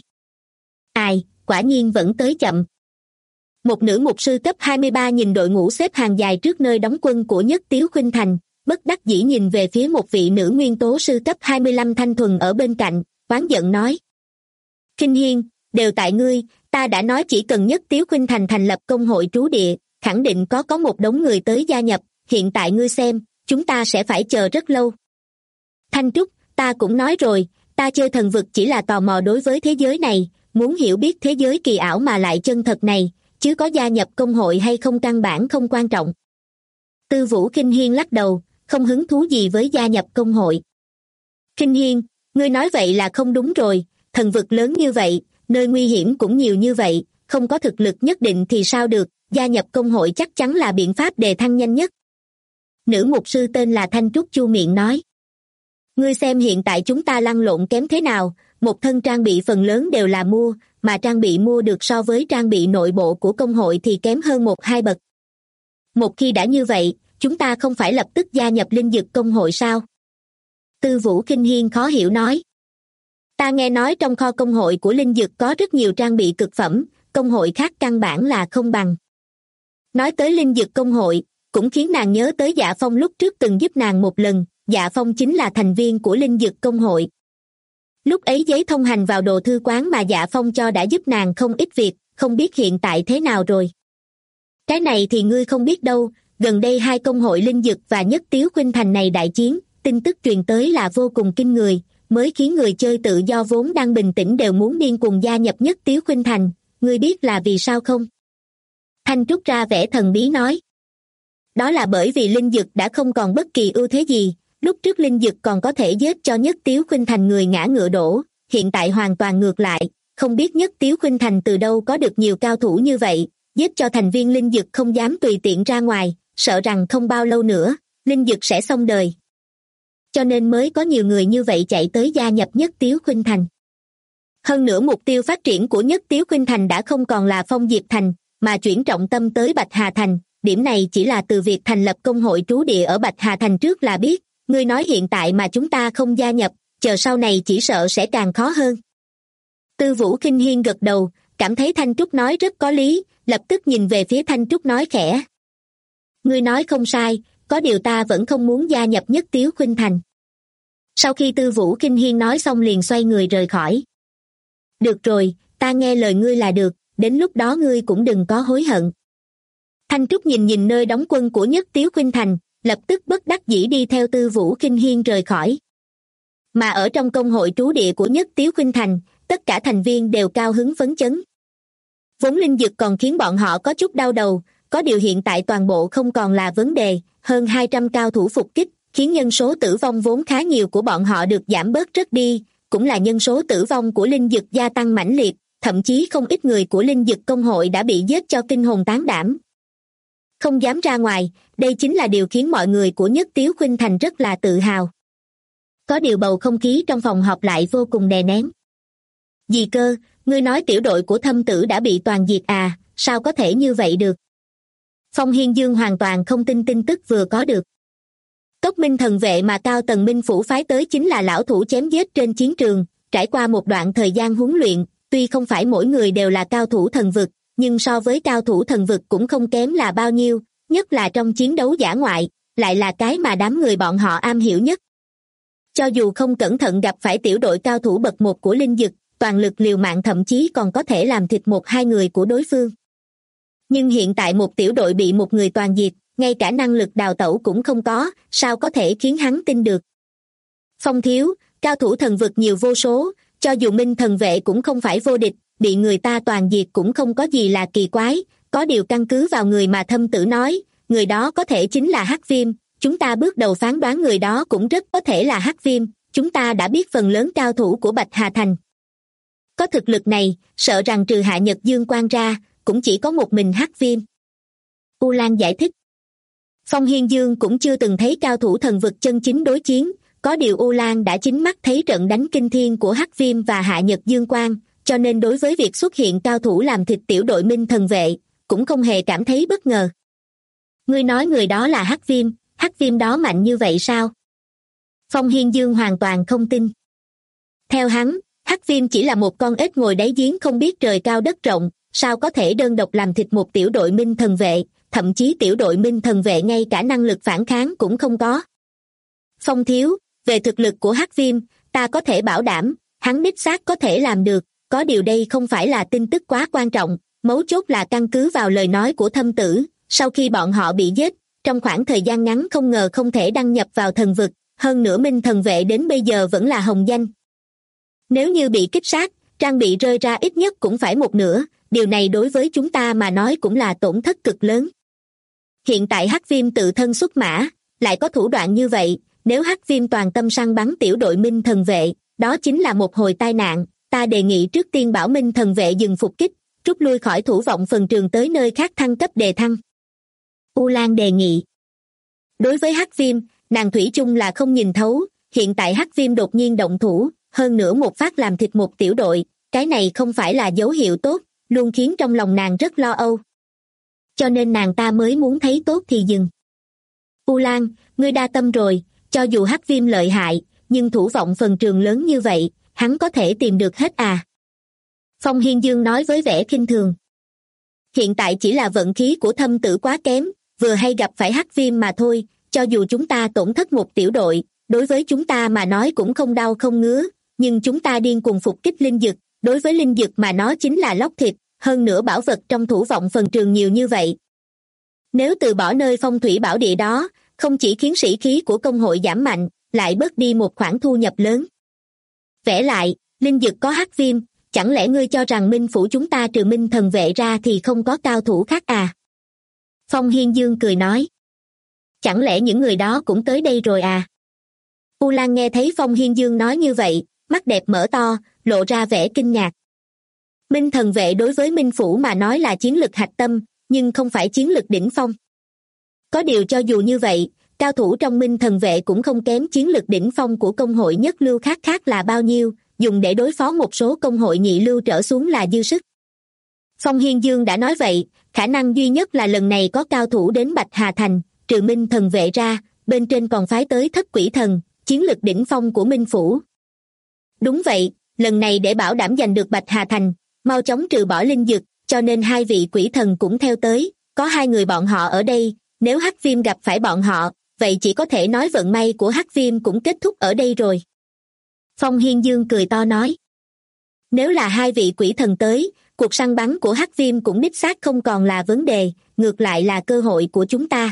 Ai, quả nhiên vẫn tới chậm. Một nữ mục sư cấp 23 nhìn đội ngũ xếp hàng dài trước nơi đóng quân của Nhất Tiếu Khuynh Thành, bất đắc dĩ nhìn về phía một vị nữ nguyên tố sư cấp 25 thanh thuần ở bên cạnh, oán giận nói. Kinh Hiên, đều tại ngươi, ta đã nói chỉ cần Nhất Tiếu Khuynh Thành thành lập công hội trú địa, khẳng định có một đống người tới gia nhập, hiện tại ngươi xem, chúng ta sẽ phải chờ rất lâu. Thanh Trúc, ta cũng nói rồi, ta chơi thần vực chỉ là tò mò đối với thế giới này, muốn hiểu biết thế giới kỳ ảo mà lại chân thật này, chứ có gia nhập công hội hay không căn bản không quan trọng. Tư Vũ Kinh Hiên lắc đầu, không hứng thú gì với gia nhập công hội. Kinh Hiên, ngươi nói vậy là không đúng rồi, thần vực lớn như vậy, nơi nguy hiểm cũng nhiều như vậy, không có thực lực nhất định thì sao được, gia nhập công hội chắc chắn là biện pháp đề thăng nhanh nhất. Nữ mục sư tên là Thanh Trúc chu miệng nói. Ngươi xem hiện tại chúng ta lăn lộn kém thế nào, một thân trang bị phần lớn đều là mua, mà trang bị mua được so với trang bị nội bộ của công hội thì kém hơn 1-2 bậc. Một khi đã như vậy, chúng ta không phải lập tức gia nhập linh dực công hội sao? Tư Vũ Kinh Hiên khó hiểu nói. Ta nghe nói trong kho công hội của linh dực có rất nhiều trang bị cực phẩm, công hội khác căn bản là không bằng. Nói tới linh dực công hội, cũng khiến nàng nhớ tới Dạ Phong lúc trước từng giúp nàng một lần. Dạ Phong chính là thành viên của linh dực công hội. Lúc ấy giấy thông hành vào đồ thư quán mà Dạ Phong cho đã giúp nàng không ít việc, không biết hiện tại thế nào rồi. Cái này thì ngươi không biết đâu, gần đây hai công hội linh dực và Nhất Tiếu Khuynh Thành này đại chiến, tin tức truyền tới là vô cùng kinh người, mới khiến người chơi tự do vốn đang bình tĩnh đều muốn điên cuồng gia nhập Nhất Tiếu Khuynh Thành, ngươi biết là vì sao không? Thanh Trúc ra vẻ thần bí nói. Đó là bởi vì linh dực đã không còn bất kỳ ưu thế gì, lúc trước linh dực còn có thể giết cho Nhất Tiếu Khuynh Thành người ngã ngựa đổ, hiện tại hoàn toàn ngược lại, không biết Nhất Tiếu Khuynh Thành từ đâu có được nhiều cao thủ như vậy, giết cho thành viên linh dực không dám tùy tiện ra ngoài, sợ rằng không bao lâu nữa, linh dực sẽ xong đời. Cho nên mới có nhiều người như vậy chạy tới gia nhập Nhất Tiếu Khuynh Thành. Hơn nữa mục tiêu phát triển của Nhất Tiếu Khuynh Thành đã không còn là Phong Diệp Thành, mà chuyển trọng tâm tới Bạch Hà Thành, điểm này chỉ là từ việc thành lập công hội trú địa ở Bạch Hà Thành trước là biết, ngươi nói hiện tại mà chúng ta không gia nhập, chờ sau này chỉ sợ sẽ càng khó hơn. Tư Vũ Khinh Hiên gật đầu, cảm thấy Thanh Trúc nói rất có lý, lập tức nhìn về phía Thanh Trúc nói khẽ. Ngươi nói không sai, có điều ta vẫn không muốn gia nhập Nhất Tiếu Khuynh Thành. Sau khi Tư Vũ Khinh Hiên nói xong liền xoay người rời khỏi. Được rồi, ta nghe lời ngươi là được, đến lúc đó ngươi cũng đừng có hối hận. Thanh Trúc nhìn nơi đóng quân của Nhất Tiếu Khuynh Thành, lập tức bất đắc dĩ đi theo Tư Vũ Khinh Hiên rời khỏi. Mà ở trong công hội trú địa của Nhất Tiếu Khuynh Thành, tất cả thành viên đều cao hứng phấn chấn. Vốn linh dực còn khiến bọn họ có chút đau đầu, có điều hiện tại toàn bộ không còn là vấn đề, hơn 200 cao thủ phục kích, khiến nhân số tử vong vốn khá nhiều của bọn họ được giảm bớt rất đi, cũng là nhân số tử vong của linh dực gia tăng mãnh liệt, thậm chí không ít người của linh dực công hội đã bị giết cho kinh hồn tán đảm. Không dám ra ngoài, đây chính là điều khiến mọi người của Nhất Tiếu Khuynh Thành rất là tự hào. Có điều bầu không khí trong phòng họp lại vô cùng đè nén. Gì cơ, ngươi nói tiểu đội của Thâm Tử đã bị toàn diệt à, sao có thể như vậy được? Phong Hiên Dương hoàn toàn không tin tin tức vừa có được. Cốc Minh Thần Vệ mà Cao Tần Minh Phủ phái tới chính là lão thủ chém giết trên chiến trường, trải qua một đoạn thời gian huấn luyện, tuy không phải mỗi người đều là cao thủ thần vực, nhưng so với cao thủ thần vực cũng không kém là bao nhiêu, nhất là trong chiến đấu dã ngoại, lại là cái mà đám người bọn họ am hiểu nhất. Cho dù không cẩn thận gặp phải tiểu đội cao thủ bậc 1 của linh dực, toàn lực liều mạng thậm chí còn có thể làm thịt 1-2 người của đối phương. Nhưng hiện tại một tiểu đội bị một người toàn diệt, ngay cả năng lực đào tẩu cũng không có, sao có thể khiến hắn tin được. Phong thiếu, cao thủ thần vực nhiều vô số, cho dù Minh Thần Vệ cũng không phải vô địch, bị người ta toàn diệt cũng không có gì là kỳ quái, có điều căn cứ vào người mà Thâm Tử nói, người đó có thể chính là Hắc Viêm, chúng ta bước đầu phán đoán người đó cũng rất có thể là Hắc Viêm, chúng ta đã biết phần lớn cao thủ của Bạch Hà Thành. Có thực lực này, sợ rằng trừ Hạ Nhật Dương Quan ra, cũng chỉ có một mình Hắc Viêm. U Lan giải thích. Phong Hiên Dương cũng chưa từng thấy cao thủ thần vực chân chính đối chiến, có điều U Lan đã chính mắt thấy trận đánh kinh thiên của Hắc Viêm và Hạ Nhật Dương Quan, cho nên đối với việc xuất hiện cao thủ làm thịt tiểu đội Minh Thần Vệ, cũng không hề cảm thấy bất ngờ. Ngươi nói người đó là Hắc Viêm đó mạnh như vậy sao? Phong Hiên Dương hoàn toàn không tin. Theo hắn, Hắc Viêm chỉ là một con ếch ngồi đáy giếng không biết trời cao đất rộng, sao có thể đơn độc làm thịt một tiểu đội Minh Thần Vệ, thậm chí tiểu đội Minh Thần Vệ ngay cả năng lực phản kháng cũng không có. Phong thiếu, về thực lực của Hắc Viêm, ta có thể bảo đảm, hắn đích xác có thể làm được, có điều đây không phải là tin tức quá quan trọng, mấu chốt là căn cứ vào lời nói của Thâm Tử, sau khi bọn họ bị giết, trong khoảng thời gian ngắn không ngờ không thể đăng nhập vào thần vực, hơn nữa Minh Thần Vệ đến bây giờ vẫn là hồng danh. Nếu như bị kích sát, trang bị rơi ra ít nhất cũng phải một nửa, điều này đối với chúng ta mà nói cũng là tổn thất cực lớn. Hiện tại Hắc Viêm tự thân xuất mã, lại có thủ đoạn như vậy, nếu Hắc Viêm toàn tâm săn bắn tiểu đội Minh Thần Vệ, đó chính là một hồi tai nạn, ta đề nghị trước tiên bảo Minh Thần Vệ dừng phục kích, rút lui khỏi thủ vọng phần trường tới nơi khác thăng cấp đề thăng. U Lan đề nghị. Đối với Hắc Viêm, nàng thủy chung là không nhìn thấu, hiện tại Hắc Viêm đột nhiên động thủ, hơn nữa một phát làm thịt một tiểu đội, cái này không phải là dấu hiệu tốt, luôn khiến trong lòng nàng rất lo âu. Cho nên nàng ta mới muốn thấy tốt thì dừng. U Lan, ngươi đa tâm rồi, cho dù Hắc Viêm lợi hại, nhưng thủ vọng phần trường lớn như vậy, hắn có thể tìm được hết à? Phong Hiên Dương nói với vẻ khinh thường. Hiện tại chỉ là vận khí của Thâm Tử quá kém, vừa hay gặp phải hắc viêm mà thôi, cho dù chúng ta tổn thất một tiểu đội, đối với chúng ta mà nói cũng không đau không ngứa, nhưng chúng ta điên cuồng phục kích linh dực, đối với linh dực mà nó chính là lóc thịt, hơn nữa bảo vật trong thủ vọng phần trường nhiều như vậy. Nếu từ bỏ nơi phong thủy bảo địa đó, không chỉ khiến sĩ khí của công hội giảm mạnh, lại bớt đi một khoản thu nhập lớn. Vả lại, linh dực có hắc viêm, chẳng lẽ ngươi cho rằng Minh phủ chúng ta trừ Minh thần vệ ra thì không có cao thủ khác à? Phong Hiên Dương cười nói. Chẳng lẽ những người đó cũng tới đây rồi à? U Lan nghe thấy Phong Hiên Dương nói như vậy, mắt đẹp mở to, lộ ra vẻ kinh ngạc. Minh thần vệ đối với Minh phủ mà nói là chiến lực hạch tâm, nhưng không phải chiến lực đỉnh phong. Có điều cho dù như vậy, cao thủ trong Minh thần vệ cũng không kém chiến lực đỉnh phong của công hội nhất lưu khác là bao nhiêu, dùng để đối phó một số công hội nhị lưu trở xuống là dư sức. Phong Hiên Dương đã nói vậy, khả năng duy nhất là lần này có cao thủ đến Bạch Hà Thành, trừ Minh thần vệ ra, bên trên còn phái tới Thất Quỷ Thần, chiến lực đỉnh phong của Minh phủ. Đúng vậy, lần này để bảo đảm giành được Bạch Hà Thành, mau chóng trừ bỏ linh dực, cho nên hai vị quỷ thần cũng theo tới, có hai người bọn họ ở đây, nếu hắc viêm gặp phải bọn họ, vậy chỉ có thể nói vận may của hắc viêm cũng kết thúc ở đây rồi. Phong Hiên Dương cười to nói. Nếu là hai vị quỷ thần tới, cuộc săn bắn của hắc viêm cũng đích xác không còn là vấn đề, ngược lại là cơ hội của chúng ta.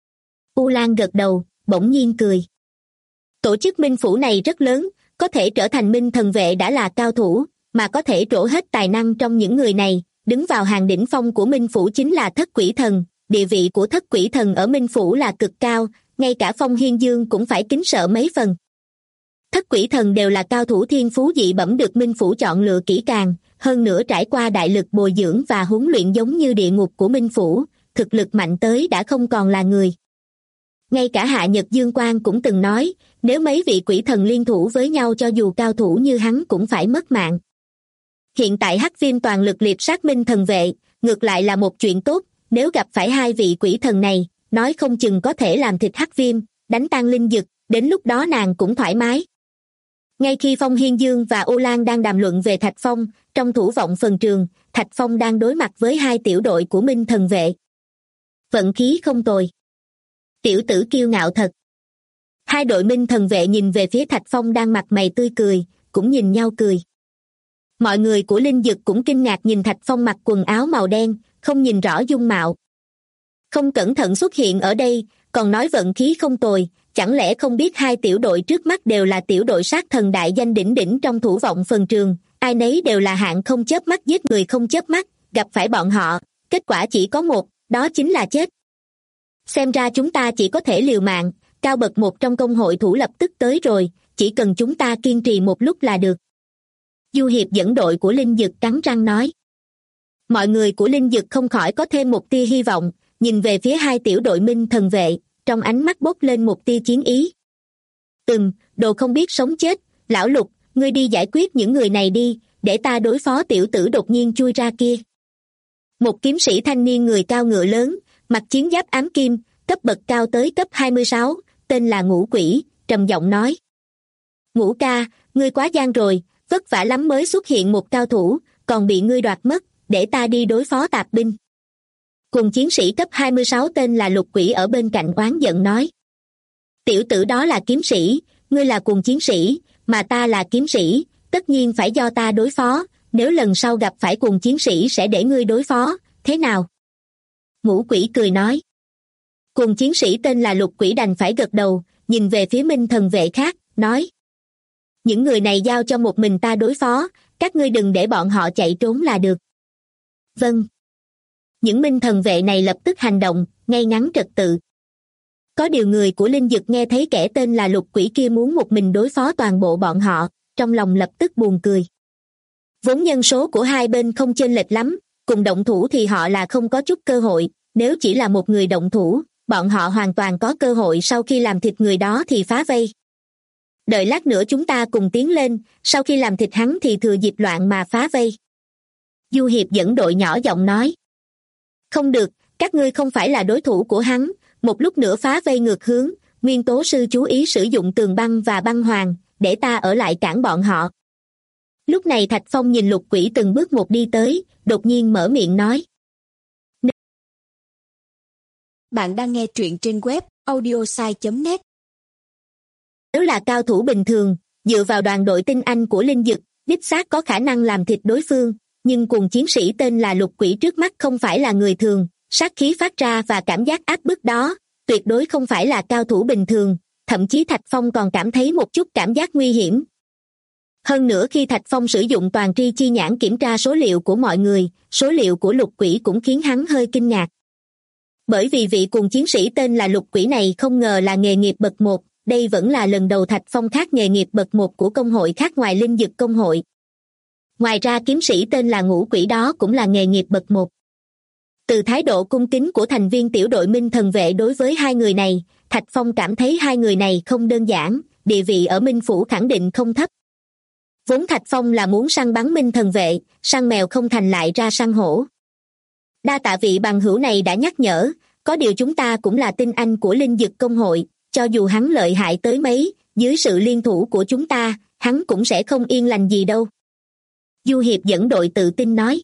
U Lan gật đầu, bỗng nhiên cười. Tổ chức Minh phủ này rất lớn, có thể trở thành Minh thần vệ đã là cao thủ, mà có thể trổ hết tài năng trong những người này, đứng vào hàng đỉnh phong của Minh phủ chính là Thất Quỷ Thần, địa vị của Thất Quỷ Thần ở Minh phủ là cực cao, ngay cả Phong Hiên Dương cũng phải kính sợ mấy phần. Thất Quỷ Thần đều là cao thủ thiên phú dị bẩm được Minh phủ chọn lựa kỹ càng, hơn nữa trải qua đại lực bồi dưỡng và huấn luyện giống như địa ngục của Minh phủ, thực lực mạnh tới đã không còn là người. Ngay cả Hạ Nhật Dương Quang cũng từng nói, nếu mấy vị quỷ thần liên thủ với nhau cho dù cao thủ như hắn cũng phải mất mạng. Hiện tại hắc viêm toàn lực liệp sát Minh thần vệ, ngược lại là một chuyện tốt, nếu gặp phải hai vị quỷ thần này, nói không chừng có thể làm thịt hắc viêm, đánh tan linh dực, đến lúc đó nàng cũng thoải mái. Ngay khi Phong Hiên Dương và U Lan đang đàm luận về Thạch Phong, trong thủ vọng phần trường, Thạch Phong đang đối mặt với hai tiểu đội của Minh thần vệ. Vận khí không tồi. Tiểu tử kiêu ngạo thật. Hai đội Minh thần vệ nhìn về phía Thạch Phong đang mặt mày tươi cười, cũng nhìn nhau cười. Mọi người của linh dực cũng kinh ngạc nhìn Thạch Phong mặc quần áo màu đen, không nhìn rõ dung mạo. Không cẩn thận xuất hiện ở đây, còn nói vận khí không tồi, chẳng lẽ không biết hai tiểu đội trước mắt đều là tiểu đội sát thần đại danh đỉnh đỉnh trong thủ vọng phần trường, ai nấy đều là hạng không chớp mắt giết người không chớp mắt, gặp phải bọn họ, kết quả chỉ có một, đó chính là chết. Xem ra chúng ta chỉ có thể liều mạng, cao bậc một trong công hội thủ lập tức tới rồi, chỉ cần chúng ta kiên trì một lúc là được. Du Hiệp dẫn đội của linh dực cắn răng nói. Mọi người của linh dực không khỏi có thêm một tia hy vọng, nhìn về phía hai tiểu đội Minh thần vệ, trong ánh mắt bốc lên một tia chiến ý. Đồ không biết sống chết, lão Lục, ngươi đi giải quyết những người này đi, để ta đối phó tiểu tử đột nhiên chui ra kia. Một kiếm sĩ thanh niên người cao ngựa lớn, mặc chiến giáp ám kim, cấp bậc cao tới cấp 26, tên là Ngũ Quỷ, trầm giọng nói. Ngũ ca, ngươi quá gian rồi, vất vả lắm mới xuất hiện một cao thủ, còn bị ngươi đoạt mất, để ta đi đối phó tạp binh. Cùng chiến sĩ cấp 26 tên là Lục Quỷ ở bên cạnh oán giận nói. Tiểu tử đó là kiếm sĩ, ngươi là cùng chiến sĩ, mà ta là kiếm sĩ, tất nhiên phải do ta đối phó, nếu lần sau gặp phải cùng chiến sĩ sẽ để ngươi đối phó, thế nào? Ngũ Quỷ cười nói. Cùng chiến sĩ tên là Lục Quỷ đành phải gật đầu, nhìn về phía Minh thần vệ khác, nói. Những người này giao cho một mình ta đối phó, các ngươi đừng để bọn họ chạy trốn là được. Vâng. Những Minh thần vệ này lập tức hành động, ngay ngắn trật tự. Có điều người của linh dực nghe thấy kẻ tên là Lục Quỷ kia muốn một mình đối phó toàn bộ bọn họ, trong lòng lập tức buồn cười. Vốn nhân số của hai bên không chênh lệch lắm, cùng động thủ thì họ là không có chút cơ hội, nếu chỉ là một người động thủ, bọn họ hoàn toàn có cơ hội sau khi làm thịt người đó thì phá vây. Đợi lát nữa chúng ta cùng tiến lên, sau khi làm thịt hắn thì thừa dịp loạn mà phá vây. Du Hiệp dẫn đội nhỏ giọng nói. Không được, các ngươi không phải là đối thủ của hắn, một lúc nữa phá vây ngược hướng, Nguyên Tố Sư chú ý sử dụng tường băng và băng hoàng, để ta ở lại cản bọn họ. Lúc này Thạch Phong nhìn Lục Quỷ từng bước một đi tới, đột nhiên mở miệng nói. Bạn đang nghe truyện trên web audiosai.net. Nếu là cao thủ bình thường, dựa vào đoàn đội tinh anh của Linh Dực, đích xác có khả năng làm thịt đối phương, nhưng cùng chiến sĩ tên là Lục Quỷ trước mắt không phải là người thường, sát khí phát ra và cảm giác áp bức đó, tuyệt đối không phải là cao thủ bình thường, thậm chí Thạch Phong còn cảm thấy một chút cảm giác nguy hiểm. Hơn nữa khi Thạch Phong sử dụng toàn tri chi nhãn kiểm tra số liệu của mọi người, số liệu của Lục Quỷ cũng khiến hắn hơi kinh ngạc. Bởi vì vị cùng chiến sĩ tên là Lục Quỷ này không ngờ là nghề nghiệp bậc 1, đây vẫn là lần đầu Thạch Phong khác nghề nghiệp bậc 1 của công hội khác ngoài Linh Dực công hội. Ngoài ra kiếm sĩ tên là Ngũ Quỷ đó cũng là nghề nghiệp bậc 1. Từ thái độ cung kính của thành viên tiểu đội Minh Thần Vệ đối với hai người này, Thạch Phong cảm thấy hai người này không đơn giản, địa vị ở Minh Phủ khẳng định không thấp. Vốn Thạch Phong là muốn săn bắn Minh Thần Vệ, săn mèo không thành lại ra săn hổ. Đa tạ vị bằng hữu này đã nhắc nhở, có điều chúng ta cũng là tinh anh của Linh Dực công hội, cho dù hắn lợi hại tới mấy, dưới sự liên thủ của chúng ta, hắn cũng sẽ không yên lành gì đâu. Du Hiệp dẫn đội tự tin nói.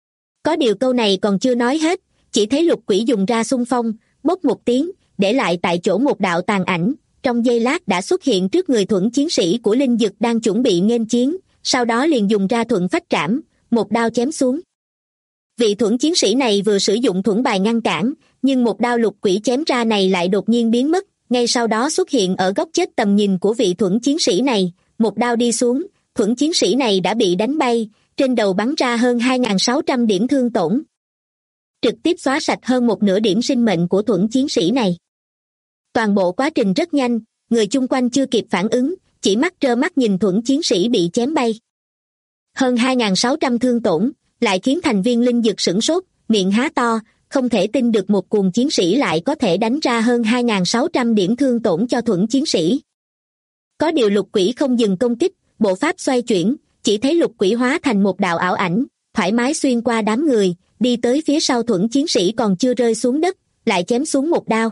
Có điều câu này còn chưa nói hết, chỉ thấy Lục Quỷ dùng ra xung phong, bốc một tiếng, để lại tại chỗ một đạo tàn ảnh, trong giây lát đã xuất hiện trước người Thuẫn chiến sĩ của Linh Dực đang chuẩn bị nghênh chiến, sau đó liền dùng ra Thuẫn phách trảm, một đao chém xuống. Vị Thuẫn chiến sĩ này vừa sử dụng thuẫn bài ngăn cản, nhưng một đao Lục Quỷ chém ra này lại đột nhiên biến mất, ngay sau đó xuất hiện ở góc chết tầm nhìn của vị Thuẫn chiến sĩ này, một đao đi xuống, Thuẫn chiến sĩ này đã bị đánh bay, trên đầu bắn ra hơn 2.600 điểm thương tổn. Trực tiếp xóa sạch hơn một nửa điểm sinh mệnh của Thuẫn chiến sĩ này. Toàn bộ quá trình rất nhanh, người chung quanh chưa kịp phản ứng, chỉ mắt trơ mắt nhìn Thuẫn chiến sĩ bị chém bay. Hơn 2.600 thương tổn, lại khiến thành viên Linh Dực sửng sốt, miệng há to, không thể tin được một cuồng chiến sĩ lại có thể đánh ra hơn 2.600 điểm thương tổn cho Thuẫn chiến sĩ. Có điều Lục Quỷ không dừng công kích, bộ pháp xoay chuyển, chỉ thấy Lục Quỷ hóa thành một đạo ảo ảnh, thoải mái xuyên qua đám người, đi tới phía sau Thuẫn chiến sĩ còn chưa rơi xuống đất, lại chém xuống một đao.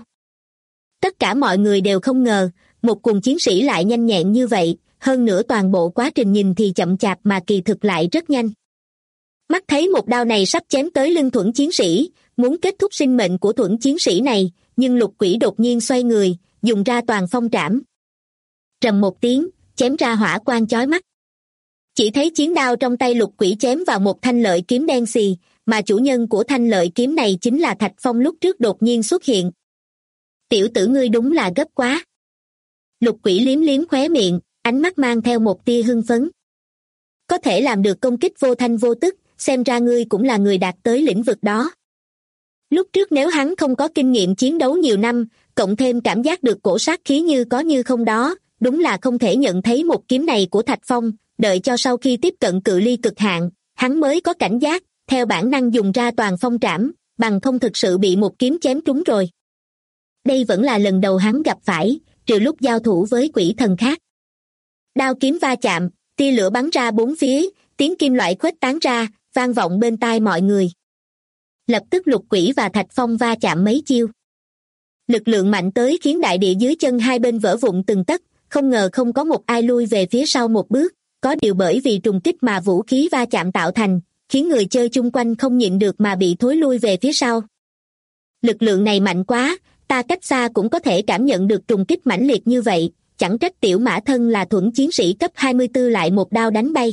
Tất cả mọi người đều không ngờ, một cuồng chiến sĩ lại nhanh nhẹn như vậy, hơn nữa toàn bộ quá trình nhìn thì chậm chạp mà kỳ thực lại rất nhanh. Mắt thấy một đao này sắp chém tới lưng Thuẫn chiến sĩ, muốn kết thúc sinh mệnh của Thuẫn chiến sĩ này, nhưng Lục Quỷ đột nhiên xoay người, dùng ra toàn phong trảm. Trầm một tiếng, chém ra hỏa quang chói mắt. Chỉ thấy chiến đao trong tay Lục Quỷ chém vào một thanh lợi kiếm đen xì, mà chủ nhân của thanh lợi kiếm này chính là Thạch Phong lúc trước đột nhiên xuất hiện. Tiểu tử ngươi đúng là gấp quá. Lục Quỷ liếm liếm khóe miệng, ánh mắt mang theo một tia hưng phấn. Có thể làm được công kích vô thanh vô tức, xem ra ngươi cũng là người đạt tới lĩnh vực đó. Lúc trước nếu hắn không có kinh nghiệm chiến đấu nhiều năm, cộng thêm cảm giác được cổ sát khí như có như không đó, đúng là không thể nhận thấy một kiếm này của Thạch Phong, đợi cho sau khi tiếp cận cự ly cực hạn, hắn mới có cảnh giác, theo bản năng dùng ra toàn phong trảm, bằng không thực sự bị một kiếm chém trúng rồi. Đây vẫn là lần đầu hắn gặp phải, trừ lúc giao thủ với quỷ thần khác. Đao kiếm va chạm, tia lửa bắn ra bốn phía, tiếng kim loại khuếch tán ra, vang vọng bên tai mọi người. Lập tức Lục Quỷ và Thạch Phong va chạm mấy chiêu. Lực lượng mạnh tới khiến đại địa dưới chân hai bên vỡ vụn từng tấc, không ngờ không có một ai lui về phía sau một bước, có điều bởi vì trùng kích mà vũ khí va chạm tạo thành, khiến người chơi chung quanh không nhịn được mà bị thối lui về phía sau. Lực lượng này mạnh quá, ta cách xa cũng có thể cảm nhận được trùng kích mãnh liệt như vậy, chẳng trách tiểu mã thân là Thuẫn chiến sĩ cấp 24 lại một đao đánh bay.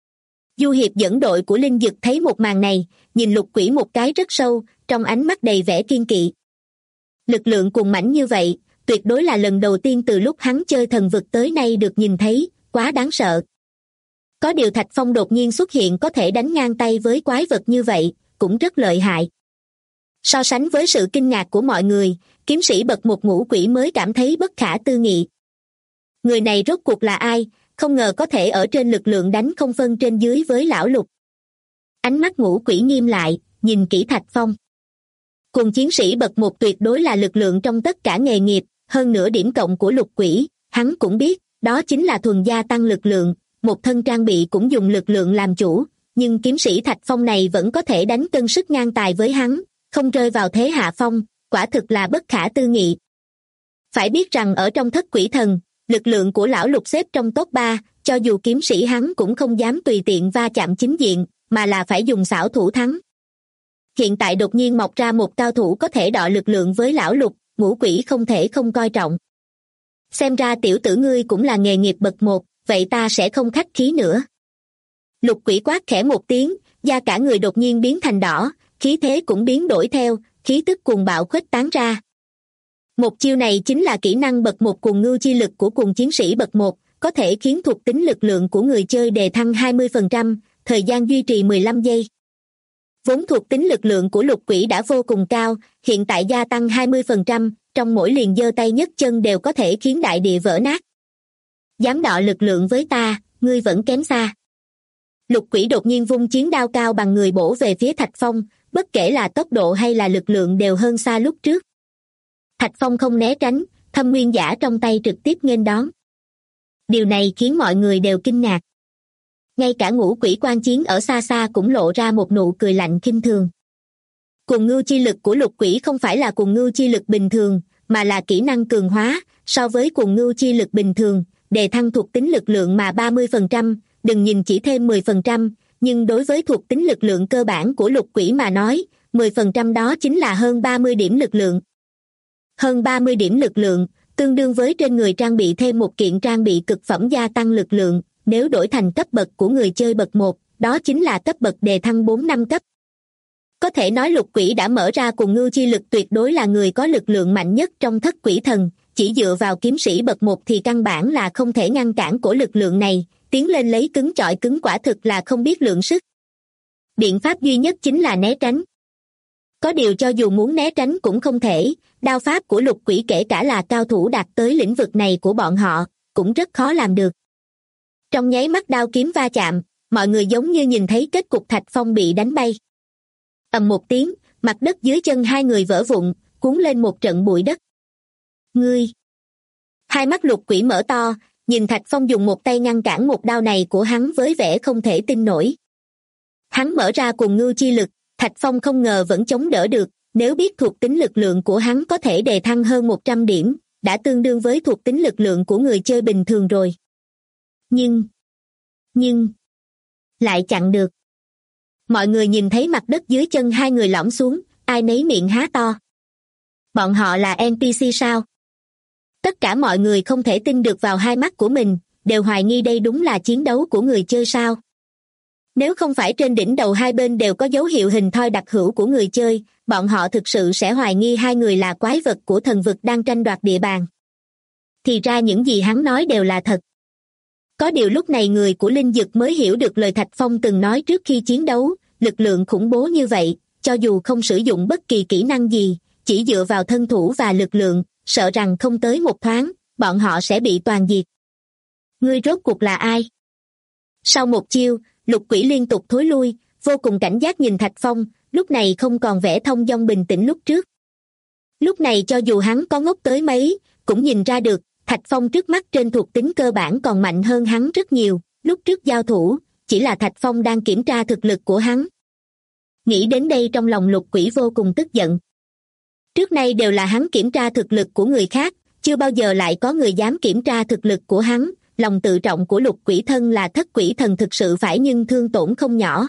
Du Hiệp dẫn đội của Linh Dực thấy một màn này, nhìn Lục Quỷ một cái rất sâu, trong ánh mắt đầy vẻ kiên kỵ. Lực lượng cuồng mãnh như vậy, tuyệt đối là lần đầu tiên từ lúc hắn chơi thần vực tới nay được nhìn thấy, quá đáng sợ. Có điều Thạch Phong đột nhiên xuất hiện có thể đánh ngang tay với quái vật như vậy, cũng rất lợi hại. So sánh với sự kinh ngạc của mọi người, kiếm sĩ bậc một Ngũ Quỷ mới cảm thấy bất khả tư nghị. Người này rốt cuộc là ai, không ngờ có thể ở trên lực lượng đánh không phân trên dưới với lão Lục. Ánh mắt Ngũ Quỷ nghiêm lại, nhìn kỹ Thạch Phong. Cùng chiến sĩ bậc một tuyệt đối là lực lượng trong tất cả nghề nghiệp, hơn nữa điểm cộng của Lục Quỷ, hắn cũng biết, đó chính là thuần gia tăng lực lượng, một thân trang bị cũng dùng lực lượng làm chủ, nhưng kiếm sĩ Thạch Phong này vẫn có thể đánh cân sức ngang tài với hắn, không rơi vào thế hạ phong, quả thực là bất khả tư nghị. Phải biết rằng ở trong thất quỷ thần, lực lượng của lão Lục xếp trong top 3, cho dù kiếm sĩ hắn cũng không dám tùy tiện va chạm chính diện, mà là phải dùng xảo thủ thắng. Hiện tại đột nhiên mọc ra một cao thủ có thể đọ lực lượng với lão Lục, Ngũ Quỷ không thể không coi trọng. Xem ra tiểu tử ngươi cũng là nghề nghiệp bậc một, vậy ta sẽ không khách khí nữa. Lục Quỷ quát khẽ một tiếng, da cả người đột nhiên biến thành đỏ, khí thế cũng biến đổi theo, khí tức cuồng bạo khuếch tán ra. Một chiêu này chính là kỹ năng bậc một cuồng ngưu chi lực của cuồng chiến sĩ bậc một, có thể khiến thuộc tính lực lượng của người chơi đề thăng 20%, thời gian duy trì 15 giây. Vốn thuộc tính lực lượng của Lục Quỷ đã vô cùng cao, hiện tại gia tăng 20%, trong mỗi liền giơ tay nhấc chân đều có thể khiến đại địa vỡ nát. Dám đọ lực lượng với ta, ngươi vẫn kém xa. Lục Quỷ đột nhiên vung chiến đao cao bằng người bổ về phía Thạch Phong, bất kể là tốc độ hay là lực lượng đều hơn xa lúc trước. Thạch Phong không né tránh, Thâm Nguyên Giả trong tay trực tiếp nghênh đón. Điều này khiến mọi người đều kinh ngạc. Ngay cả Ngũ Quỷ quan chiến ở xa xa cũng lộ ra một nụ cười lạnh khinh thường. Cuồng ngưu chi lực của Lục Quỷ không phải là cuồng ngưu chi lực bình thường, mà là kỹ năng cường hóa, so với cuồng ngưu chi lực bình thường, đề thăng thuộc tính lực lượng mà 30%, đừng nhìn chỉ thêm 10%, nhưng đối với thuộc tính lực lượng cơ bản của Lục Quỷ mà nói, 10% đó chính là hơn 30 điểm lực lượng. Hơn 30 điểm lực lượng, tương đương với trên người trang bị thêm một kiện trang bị cực phẩm gia tăng lực lượng, nếu đổi thành cấp bậc của người chơi bậc 1, đó chính là cấp bậc đề thăng 4-5 cấp. Có thể nói Lục Quỷ đã mở ra cuồng ngưu chi lực, tuyệt đối là người có lực lượng mạnh nhất trong thất quỷ thần, chỉ dựa vào kiếm sĩ bậc 1 thì căn bản là không thể ngăn cản cổ lực lượng này, tiến lên lấy cứng chọi cứng quả thực là không biết lượng sức. Biện pháp duy nhất chính là né tránh. Có điều cho dù muốn né tránh cũng không thể, đao pháp của Lục Quỷ kể cả là cao thủ đạt tới lĩnh vực này của bọn họ, cũng rất khó làm được. Trong nháy mắt đao kiếm va chạm, mọi người giống như nhìn thấy kết cục Thạch Phong bị đánh bay. Ầm một tiếng, mặt đất dưới chân hai người vỡ vụn, cuốn lên một trận bụi đất. Ngươi! Hai mắt Lục Quỷ mở to, nhìn Thạch Phong dùng một tay ngăn cản một đao này của hắn với vẻ không thể tin nổi. Hắn mở ra cuồng ngưu chi lực, Thạch Phong không ngờ vẫn chống đỡ được, nếu biết thuộc tính lực lượng của hắn có thể đề thăng hơn 100 điểm, đã tương đương với thuộc tính lực lượng của người chơi bình thường rồi. Nhưng... lại chặn được. Mọi người nhìn thấy mặt đất dưới chân hai người lõm xuống, ai nấy miệng há to. Bọn họ là NPC sao? Tất cả mọi người không thể tin được vào hai mắt của mình, đều hoài nghi đây đúng là chiến đấu của người chơi sao. Nếu không phải trên đỉnh đầu hai bên đều có dấu hiệu hình thoi đặc hữu của người chơi, bọn họ thực sự sẽ hoài nghi hai người là quái vật của thần vực đang tranh đoạt địa bàn. Thì ra những gì hắn nói đều là thật. Có điều lúc này người của Linh Dực mới hiểu được lời Thạch Phong từng nói trước khi chiến đấu, lực lượng khủng bố như vậy, cho dù không sử dụng bất kỳ kỹ năng gì, chỉ dựa vào thân thủ và lực lượng, sợ rằng không tới một thoáng, bọn họ sẽ bị toàn diệt. Ngươi rốt cuộc là ai? Sau một chiêu, Lục Quỷ liên tục thối lui, vô cùng cảnh giác nhìn Thạch Phong, lúc này không còn vẻ thông dong bình tĩnh lúc trước. Lúc này cho dù hắn có ngốc tới mấy, cũng nhìn ra được, Thạch Phong trước mắt trên thuộc tính cơ bản còn mạnh hơn hắn rất nhiều, lúc trước giao thủ, chỉ là Thạch Phong đang kiểm tra thực lực của hắn. Nghĩ đến đây trong lòng Lục Quỷ vô cùng tức giận. Trước nay đều là hắn kiểm tra thực lực của người khác, chưa bao giờ lại có người dám kiểm tra thực lực của hắn, lòng tự trọng của Lục Quỷ thân là thất quỷ thần thực sự phải nhưng thương tổn không nhỏ.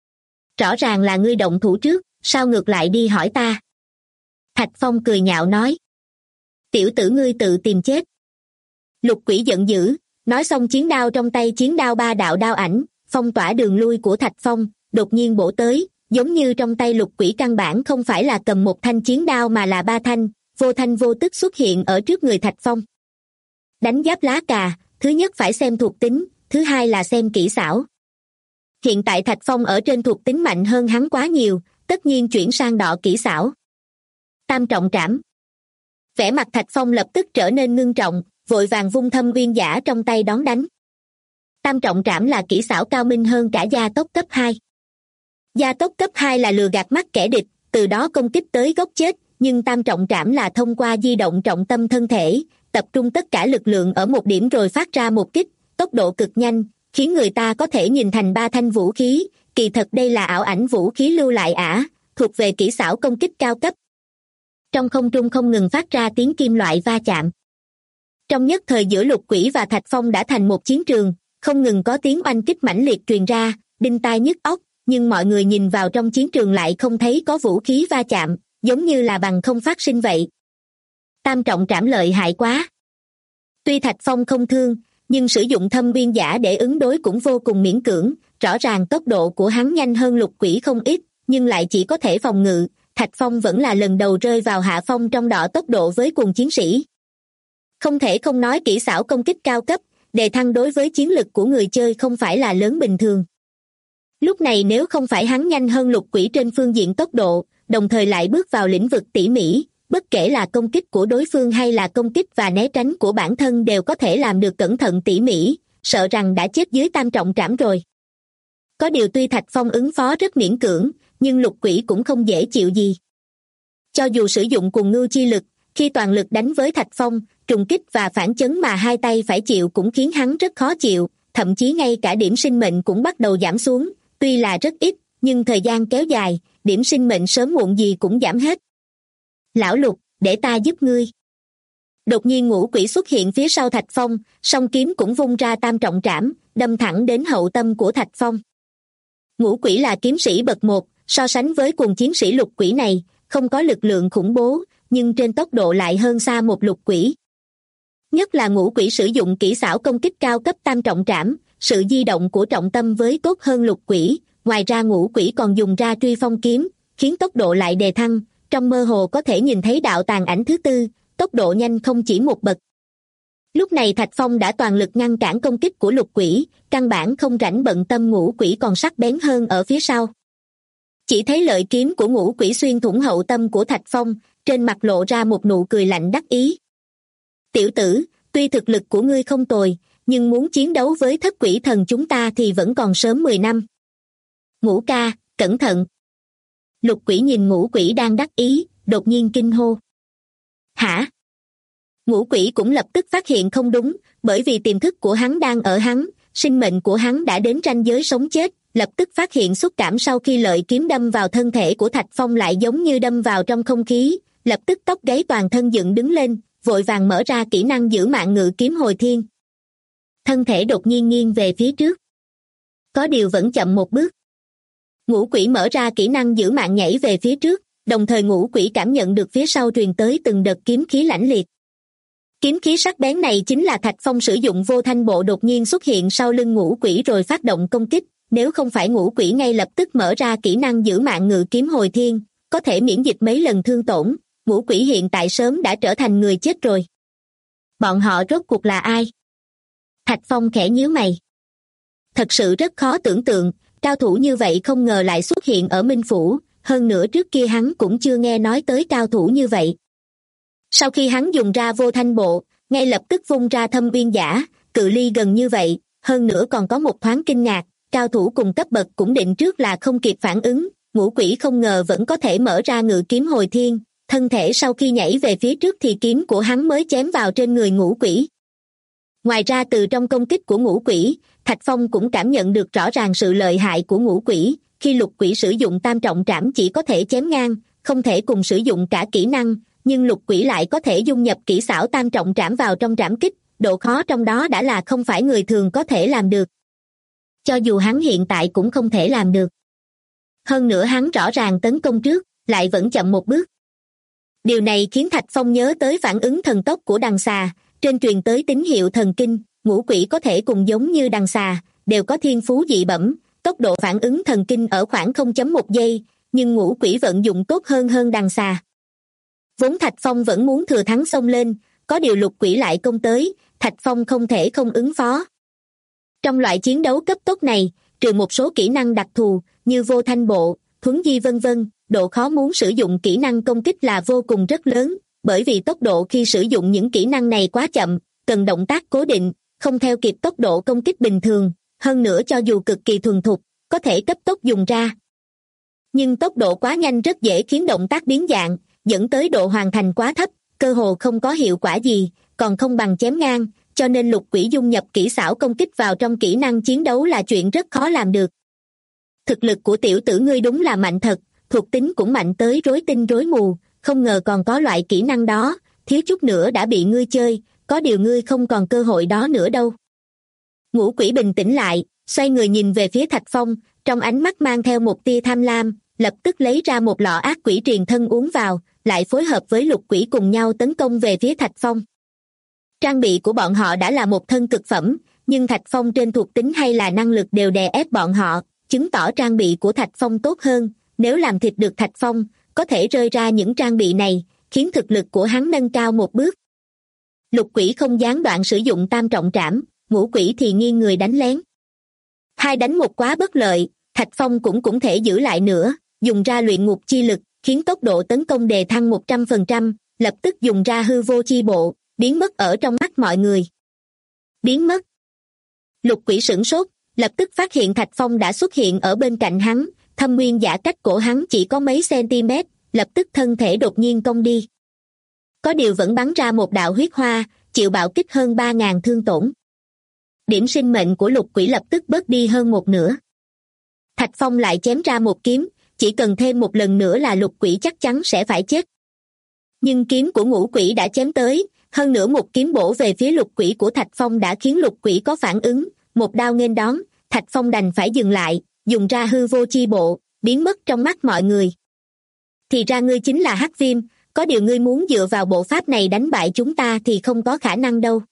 Rõ ràng là ngươi động thủ trước, sao ngược lại đi hỏi ta? Thạch Phong cười nhạo nói. Tiểu tử ngươi tự tìm chết. Lục Quỷ giận dữ, nói xong chiến đao trong tay, chiến đao ba đạo đao ảnh, phong tỏa đường lui của Thạch Phong, đột nhiên bổ tới, giống như trong tay Lục Quỷ căn bản không phải là cầm một thanh chiến đao mà là ba thanh vô tức xuất hiện ở trước người Thạch Phong. Đánh giáp lá cà, thứ nhất phải xem thuộc tính, thứ hai là xem kỹ xảo. Hiện tại Thạch Phong ở trên thuộc tính mạnh hơn hắn quá nhiều, tất nhiên chuyển sang đọ kỹ xảo. Tam trọng trảm. Vẻ mặt Thạch Phong lập tức trở nên ngưng trọng, vội vàng vung Thâm Nguyên Giả trong tay đón đánh. Tam trọng trảm là kỹ xảo cao minh hơn cả gia tốc cấp 2. Gia tốc cấp 2 là lừa gạt mắt kẻ địch, từ đó công kích tới gốc chết, nhưng tam trọng trảm là thông qua di động trọng tâm thân thể, tập trung tất cả lực lượng ở một điểm rồi phát ra một kích, tốc độ cực nhanh, khiến người ta có thể nhìn thành ba thanh vũ khí, kỳ thật đây là ảo ảnh vũ khí lưu lại thuộc về kỹ xảo công kích cao cấp. Trong không trung không ngừng phát ra tiếng kim loại va chạm. Trong nhất thời giữa Lục Quỷ và Thạch Phong đã thành một chiến trường, Không ngừng có tiếng oanh kích mãnh liệt truyền ra, đinh tai nhức óc, nhưng mọi người nhìn vào trong chiến trường lại không thấy có vũ khí va chạm, giống như là bằng không phát sinh vậy. Tam trọng trảm lợi hại quá. Tuy Thạch Phong không thương, nhưng sử dụng thâm uyên giả để ứng đối cũng vô cùng miễn cưỡng, rõ ràng tốc độ của hắn nhanh hơn Lục Quỷ không ít, nhưng lại chỉ có thể phòng ngự. Thạch Phong vẫn là lần đầu rơi vào hạ phong trong đọ tốc độ với cuồng chiến sĩ. Không thể không nói kỹ xảo công kích cao cấp, đề thăng đối với chiến lực của người chơi không phải là lớn bình thường. Lúc này nếu không phải hắn nhanh hơn Lục Quỷ trên phương diện tốc độ, đồng thời lại bước vào lĩnh vực tỉ mỉ, bất kể là công kích của đối phương hay là công kích và né tránh của bản thân đều có thể làm được cẩn thận tỉ mỉ, sợ rằng đã chết dưới tam trọng trảm rồi. Có điều tuy Thạch Phong ứng phó rất miễn cưỡng, nhưng Lục Quỷ cũng không dễ chịu gì. Cho dù sử dụng cuồng ngưu chi lực, khi toàn lực đánh với Thạch Phong, trùng kích và phản chấn mà hai tay phải chịu cũng khiến hắn rất khó chịu, thậm chí ngay cả điểm sinh mệnh cũng bắt đầu giảm xuống, tuy là rất ít, nhưng thời gian kéo dài, điểm sinh mệnh sớm muộn gì cũng giảm hết. Lão Lục, để ta giúp ngươi. Đột nhiên Ngũ Quỷ xuất hiện phía sau Thạch Phong, song kiếm cũng vung ra tam trọng trảm, đâm thẳng đến hậu tâm của Thạch Phong. Ngũ Quỷ là kiếm sĩ bậc 1, so sánh với cuồng chiến sĩ Lục Quỷ này, không có lực lượng khủng bố, nhưng trên tốc độ lại hơn xa một Lục Quỷ. Nhất là Ngũ Quỷ sử dụng kỹ xảo công kích cao cấp tam trọng trảm, sự di động của trọng tâm với tốt hơn Lục Quỷ, ngoài ra Ngũ Quỷ còn dùng ra truy phong kiếm, khiến tốc độ lại đề thăng, trong mơ hồ có thể nhìn thấy đạo tàn ảnh thứ tư, tốc độ nhanh không chỉ một bậc. Lúc này Thạch Phong đã toàn lực ngăn cản công kích của Lục Quỷ, căn bản không rảnh bận tâm Ngũ Quỷ còn sắc bén hơn ở phía sau. Chỉ thấy lợi kiếm của Ngũ Quỷ xuyên thủng hậu tâm của Thạch Phong, trên mặt lộ ra một nụ cười lạnh đắc ý. Tiểu tử, tuy thực lực của ngươi không tồi, nhưng muốn chiến đấu với Thất Quỷ Thần chúng ta thì vẫn còn sớm 10 năm. Ngũ ca, cẩn thận. Lục Quỷ nhìn Ngũ Quỷ đang đắc ý, đột nhiên kinh hô. Hả? Ngũ Quỷ cũng lập tức phát hiện không đúng, bởi vì tiềm thức của hắn đang ở hắn, sinh mệnh của hắn đã đến ranh giới sống chết, lập tức phát hiện xúc cảm sau khi lợi kiếm đâm vào thân thể của Thạch Phong lại giống như đâm vào trong không khí, lập tức tóc gáy toàn thân dựng đứng lên, vội vàng mở ra kỹ năng giữ mạng ngự kiếm hồi thiên. Thân thể đột nhiên nghiêng về phía trước. Có điều vẫn chậm một bước. Ngũ Quỷ mở ra kỹ năng giữ mạng nhảy về phía trước, đồng thời Ngũ Quỷ cảm nhận được phía sau truyền tới từng đợt kiếm khí lãnh liệt. Kiếm khí sắc bén này chính là Thạch Phong sử dụng vô thanh bộ đột nhiên xuất hiện sau lưng Ngũ Quỷ rồi phát động công kích, nếu không phải Ngũ Quỷ ngay lập tức mở ra kỹ năng giữ mạng ngự kiếm hồi thiên, có thể miễn dịch mấy lần thương tổn, Ngũ Quỷ hiện tại sớm đã trở thành người chết rồi. Bọn họ rốt cuộc là ai? Thạch Phong khẽ nhíu mày. Thật sự rất khó tưởng tượng, cao thủ như vậy không ngờ lại xuất hiện ở Minh Phủ, hơn nữa trước kia hắn cũng chưa nghe nói tới cao thủ như vậy. Sau khi hắn dùng ra vô thanh bộ, ngay lập tức vung ra thâm uyên giả, cự ly gần như vậy, hơn nữa còn có một thoáng kinh ngạc, cao thủ cùng cấp bậc cũng định trước là không kịp phản ứng, Ngũ Quỷ không ngờ vẫn có thể mở ra ngự kiếm hồi thiên, thân thể sau khi nhảy về phía trước thì kiếm của hắn mới chém vào trên người Ngũ Quỷ. Ngoài ra từ trong công kích của Ngũ Quỷ, Thạch Phong cũng cảm nhận được rõ ràng sự lợi hại của Ngũ Quỷ, khi Lục Quỷ sử dụng tam trọng trảm chỉ có thể chém ngang, không thể cùng sử dụng cả kỹ năng, nhưng Lục Quỷ lại có thể dung nhập kỹ xảo tam trọng trảm vào trong trảm kích, độ khó trong đó đã là không phải người thường có thể làm được. Cho dù hắn hiện tại cũng không thể làm được. Hơn nữa hắn rõ ràng tấn công trước, lại vẫn chậm một bước. Điều này khiến Thạch Phong nhớ tới phản ứng thần tốc của đằng xà, trên truyền tới tín hiệu thần kinh, Ngũ Quỷ có thể cùng giống như đằng xà, đều có thiên phú dị bẩm, tốc độ phản ứng thần kinh ở khoảng 0.1 giây, nhưng Ngũ Quỷ vận dụng tốt hơn đằng xà. Vốn Thạch Phong vẫn muốn thừa thắng xông lên, có điều Lục Quỷ lại công tới, Thạch Phong không thể không ứng phó. Trong loại chiến đấu cấp tốc này, trừ một số kỹ năng đặc thù như vô thanh bộ, thuấn di vân vân, độ khó muốn sử dụng kỹ năng công kích là vô cùng rất lớn, bởi vì tốc độ khi sử dụng những kỹ năng này quá chậm, cần động tác cố định, không theo kịp tốc độ công kích bình thường, hơn nữa cho dù cực kỳ thuần thục, có thể cấp tốc dùng ra. Nhưng tốc độ quá nhanh rất dễ khiến động tác biến dạng, dẫn tới độ hoàn thành quá thấp, cơ hồ không có hiệu quả gì, còn không bằng chém ngang, cho nên Lục Quỷ dung nhập kỹ xảo công kích vào trong kỹ năng chiến đấu là chuyện rất khó làm được. Thực lực của tiểu tử ngươi đúng là mạnh thật, thuộc tính cũng mạnh tới rối tinh rối mù, không ngờ còn có loại kỹ năng đó, thiếu chút nữa đã bị ngươi chơi, có điều ngươi không còn cơ hội đó nữa đâu. Ngũ quỷ bình tĩnh lại, xoay người nhìn về phía Thạch Phong, trong ánh mắt mang theo một tia tham lam, lập tức lấy ra một lọ ác quỷ truyền thân uống vào, lại phối hợp với lục quỷ cùng nhau tấn công về phía Thạch Phong. Trang bị của bọn họ đã là một thân cực phẩm, nhưng Thạch Phong trên thuộc tính hay là năng lực đều đè ép bọn họ, chứng tỏ trang bị của Thạch Phong tốt hơn. Nếu làm thịt được Thạch Phong, có thể rơi ra những trang bị này, khiến thực lực của hắn nâng cao một bước. Lục quỷ không gián đoạn sử dụng tam trọng trảm, ngũ quỷ thì nghiêng người đánh lén. Hai đánh một quá bất lợi, Thạch Phong cũng thể giữ lại nữa, dùng ra luyện ngục chi lực, khiến tốc độ tấn công đề thăng 100%, lập tức dùng ra hư vô chi bộ, biến mất ở trong mắt mọi người. Biến mất. Lục quỷ sửng sốt, lập tức phát hiện Thạch Phong đã xuất hiện ở bên cạnh hắn, thâm nguyên giả cách cổ hắn chỉ có mấy cm, lập tức thân thể đột nhiên cong đi. Có điều vẫn bắn ra một đạo huyết hoa, chịu bạo kích hơn 3.000 thương tổn. Điểm sinh mệnh của lục quỷ lập tức bớt đi hơn một nửa. Thạch Phong lại chém ra một kiếm, chỉ cần thêm một lần nữa là lục quỷ chắc chắn sẽ phải chết. Nhưng kiếm của ngũ quỷ đã chém tới, hơn nữa một kiếm bổ về phía lục quỷ của Thạch Phong đã khiến lục quỷ có phản ứng, một đao nghênh đón, Thạch Phong đành phải dừng lại, dùng ra hư vô chi bộ, biến mất trong mắt mọi người. Thì ra ngươi chính là Hắc Viêm, có điều ngươi muốn dựa vào bộ pháp này đánh bại chúng ta thì không có khả năng đâu.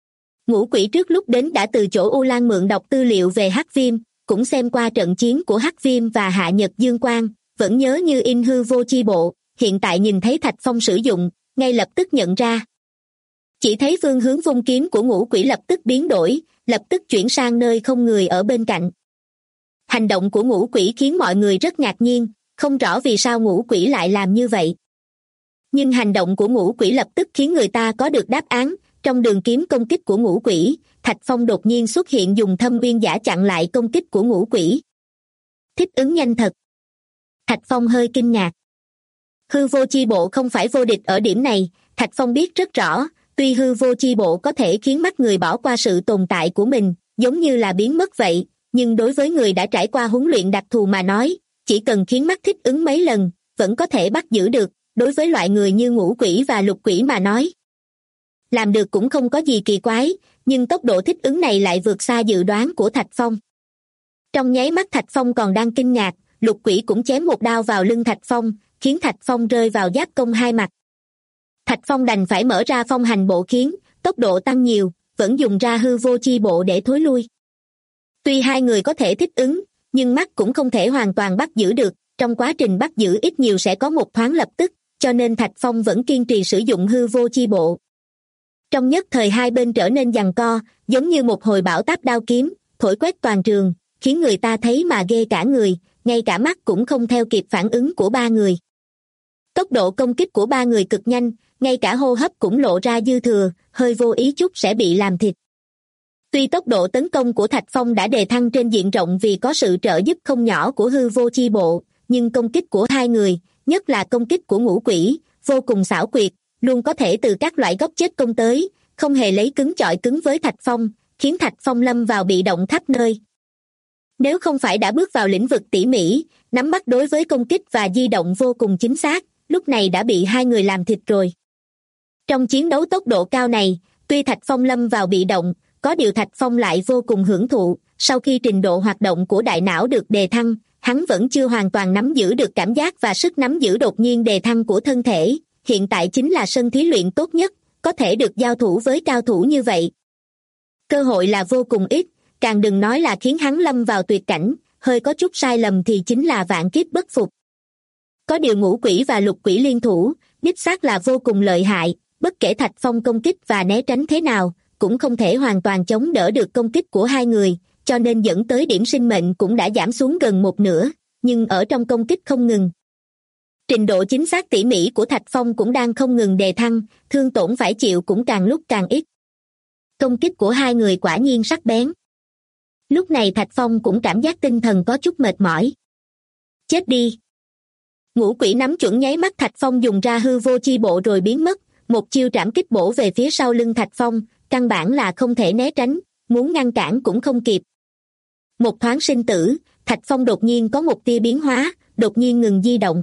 Ngũ quỷ trước lúc đến đã từ chỗ U Lan mượn đọc tư liệu về Hắc Viêm, cũng xem qua trận chiến của Hắc Viêm và Hạ Nhật Dương Quang, vẫn nhớ như in hư vô chi bộ, hiện tại nhìn thấy Thạch Phong sử dụng, ngay lập tức nhận ra. Chỉ thấy phương hướng vung kiếm của ngũ quỷ lập tức biến đổi, lập tức chuyển sang nơi không người ở bên cạnh. Hành động của ngũ quỷ khiến mọi người rất ngạc nhiên, không rõ vì sao ngũ quỷ lại làm như vậy. Nhưng hành động của ngũ quỷ lập tức khiến người ta có được đáp án, trong đường kiếm công kích của ngũ quỷ, Thạch Phong đột nhiên xuất hiện dùng thâm uyên giả chặn lại công kích của ngũ quỷ. Thích ứng nhanh thật. Thạch Phong hơi kinh ngạc. Hư vô chi bộ không phải vô địch ở điểm này, Thạch Phong biết rất rõ, tuy hư vô chi bộ có thể khiến mắt người bỏ qua sự tồn tại của mình, giống như là biến mất vậy, nhưng đối với người đã trải qua huấn luyện đặc thù mà nói, chỉ cần khiến mắt thích ứng mấy lần, vẫn có thể bắt giữ được, đối với loại người như ngũ quỷ và lục quỷ mà nói. Làm được cũng không có gì kỳ quái, nhưng tốc độ thích ứng này lại vượt xa dự đoán của Thạch Phong. Trong nháy mắt Thạch Phong còn đang kinh ngạc, lục quỷ cũng chém một đao vào lưng Thạch Phong, khiến Thạch Phong rơi vào giáp công hai mặt. Thạch Phong đành phải mở ra phong hành bộ khiến, tốc độ tăng nhiều, vẫn dùng ra hư vô chi bộ để thối lui. Tuy hai người có thể thích ứng, nhưng mắt cũng không thể hoàn toàn bắt giữ được, trong quá trình bắt giữ ít nhiều sẽ có một thoáng lập tức, cho nên Thạch Phong vẫn kiên trì sử dụng hư vô chi bộ. Trong nhất thời hai bên trở nên giằng co, giống như một hồi bão táp đao kiếm, thổi quét toàn trường, khiến người ta thấy mà ghê cả người, ngay cả mắt cũng không theo kịp phản ứng của ba người. Tốc độ công kích của ba người cực nhanh, ngay cả hô hấp cũng lộ ra dư thừa, hơi vô ý chút sẽ bị làm thịt. Tuy tốc độ tấn công của Thạch Phong đã đề thăng trên diện rộng vì có sự trợ giúp không nhỏ của hư vô chi bộ, nhưng công kích của hai người, nhất là công kích của ngũ quỷ, vô cùng xảo quyệt, luôn có thể từ các loại góc chết công tới, không hề lấy cứng chọi cứng với Thạch Phong, khiến Thạch Phong lâm vào bị động khắp nơi. Nếu không phải đã bước vào lĩnh vực tỉ mỉ, nắm bắt đối với công kích và di động vô cùng chính xác, lúc này đã bị hai người làm thịt rồi. Trong chiến đấu tốc độ cao này, tuy Thạch Phong lâm vào bị động, có điều Thạch Phong lại vô cùng hưởng thụ, sau khi trình độ hoạt động của đại não được đề thăng, hắn vẫn chưa hoàn toàn nắm giữ được cảm giác và sức nắm giữ đột nhiên đề thăng của thân thể, hiện tại chính là sân thí luyện tốt nhất, có thể được giao thủ với cao thủ như vậy. Cơ hội là vô cùng ít, càng đừng nói là khiến hắn lâm vào tuyệt cảnh, hơi có chút sai lầm thì chính là vạn kiếp bất phục. Có điều ngũ quỷ và lục quỷ liên thủ, đích xác là vô cùng lợi hại, bất kể Thạch Phong công kích và né tránh thế nào, cũng không thể hoàn toàn chống đỡ được công kích của hai người, cho nên dẫn tới điểm sinh mệnh cũng đã giảm xuống gần một nửa, nhưng ở trong công kích không ngừng. Trình độ chính xác tỉ mỉ của Thạch Phong cũng đang không ngừng đề thăng, thương tổn phải chịu cũng càng lúc càng ít. Công kích của hai người quả nhiên sắc bén. Lúc này Thạch Phong cũng cảm giác tinh thần có chút mệt mỏi. Chết đi! Ngũ quỷ nắm chuẩn nháy mắt Thạch Phong dùng ra hư vô chi bộ rồi biến mất, một chiêu trảm kích bổ về phía sau lưng Thạch Phong, căn bản là không thể né tránh, muốn ngăn cản cũng không kịp. Một thoáng sinh tử, Thạch Phong đột nhiên có một tia biến hóa, đột nhiên ngừng di động.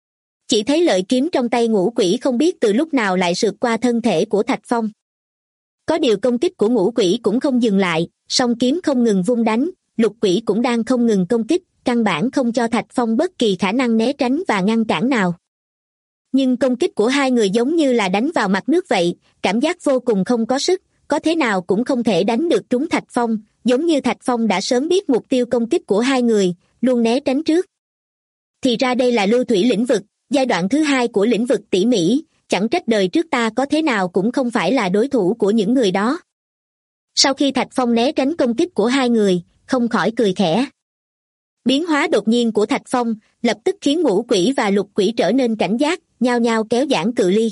Chỉ thấy lợi kiếm trong tay ngũ quỷ không biết từ lúc nào lại sượt qua thân thể của Thạch Phong. Có điều công kích của ngũ quỷ cũng không dừng lại, song kiếm không ngừng vung đánh, lục quỷ cũng đang không ngừng công kích, căn bản không cho Thạch Phong bất kỳ khả năng né tránh và ngăn cản nào. Nhưng công kích của hai người giống như là đánh vào mặt nước vậy, cảm giác vô cùng không có sức, có thế nào cũng không thể đánh được trúng Thạch Phong, giống như Thạch Phong đã sớm biết mục tiêu công kích của hai người, luôn né tránh trước. Thì ra đây là lưu thủy lĩnh vực, giai đoạn thứ hai của lĩnh vực tỉ mỉ, chẳng trách đời trước ta có thế nào cũng không phải là đối thủ của những người đó. Sau khi Thạch Phong né tránh công kích của hai người, không khỏi cười khẽ. Biến hóa đột nhiên của Thạch Phong lập tức khiến ngũ quỷ và lục quỷ trở nên cảnh giác, nhao nhao kéo giãn cự ly.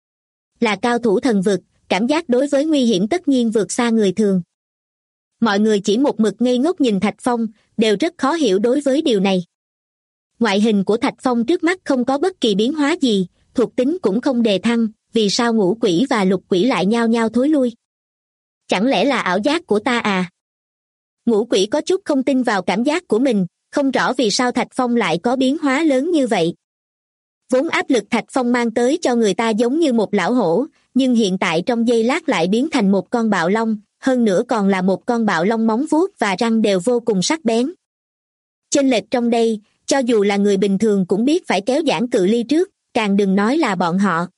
Là cao thủ thần vực, cảm giác đối với nguy hiểm tất nhiên vượt xa người thường. Mọi người chỉ một mực ngây ngốc nhìn Thạch Phong, đều rất khó hiểu đối với điều này. Ngoại hình của Thạch Phong trước mắt không có bất kỳ biến hóa gì, thuộc tính cũng không đề thăng, vì sao ngũ quỷ và lục quỷ lại nhao nhao thối lui? Chẳng lẽ là ảo giác của ta à? Ngũ quỷ có chút không tin vào cảm giác của mình, không rõ vì sao Thạch Phong lại có biến hóa lớn như vậy. Vốn áp lực Thạch Phong mang tới cho người ta giống như một lão hổ, nhưng hiện tại trong giây lát lại biến thành một con bạo long, hơn nữa còn là một con bạo long móng vuốt và răng đều vô cùng sắc bén. Chênh lệch trong đây, cho dù là người bình thường cũng biết phải kéo giãn cự ly trước, càng đừng nói là bọn họ.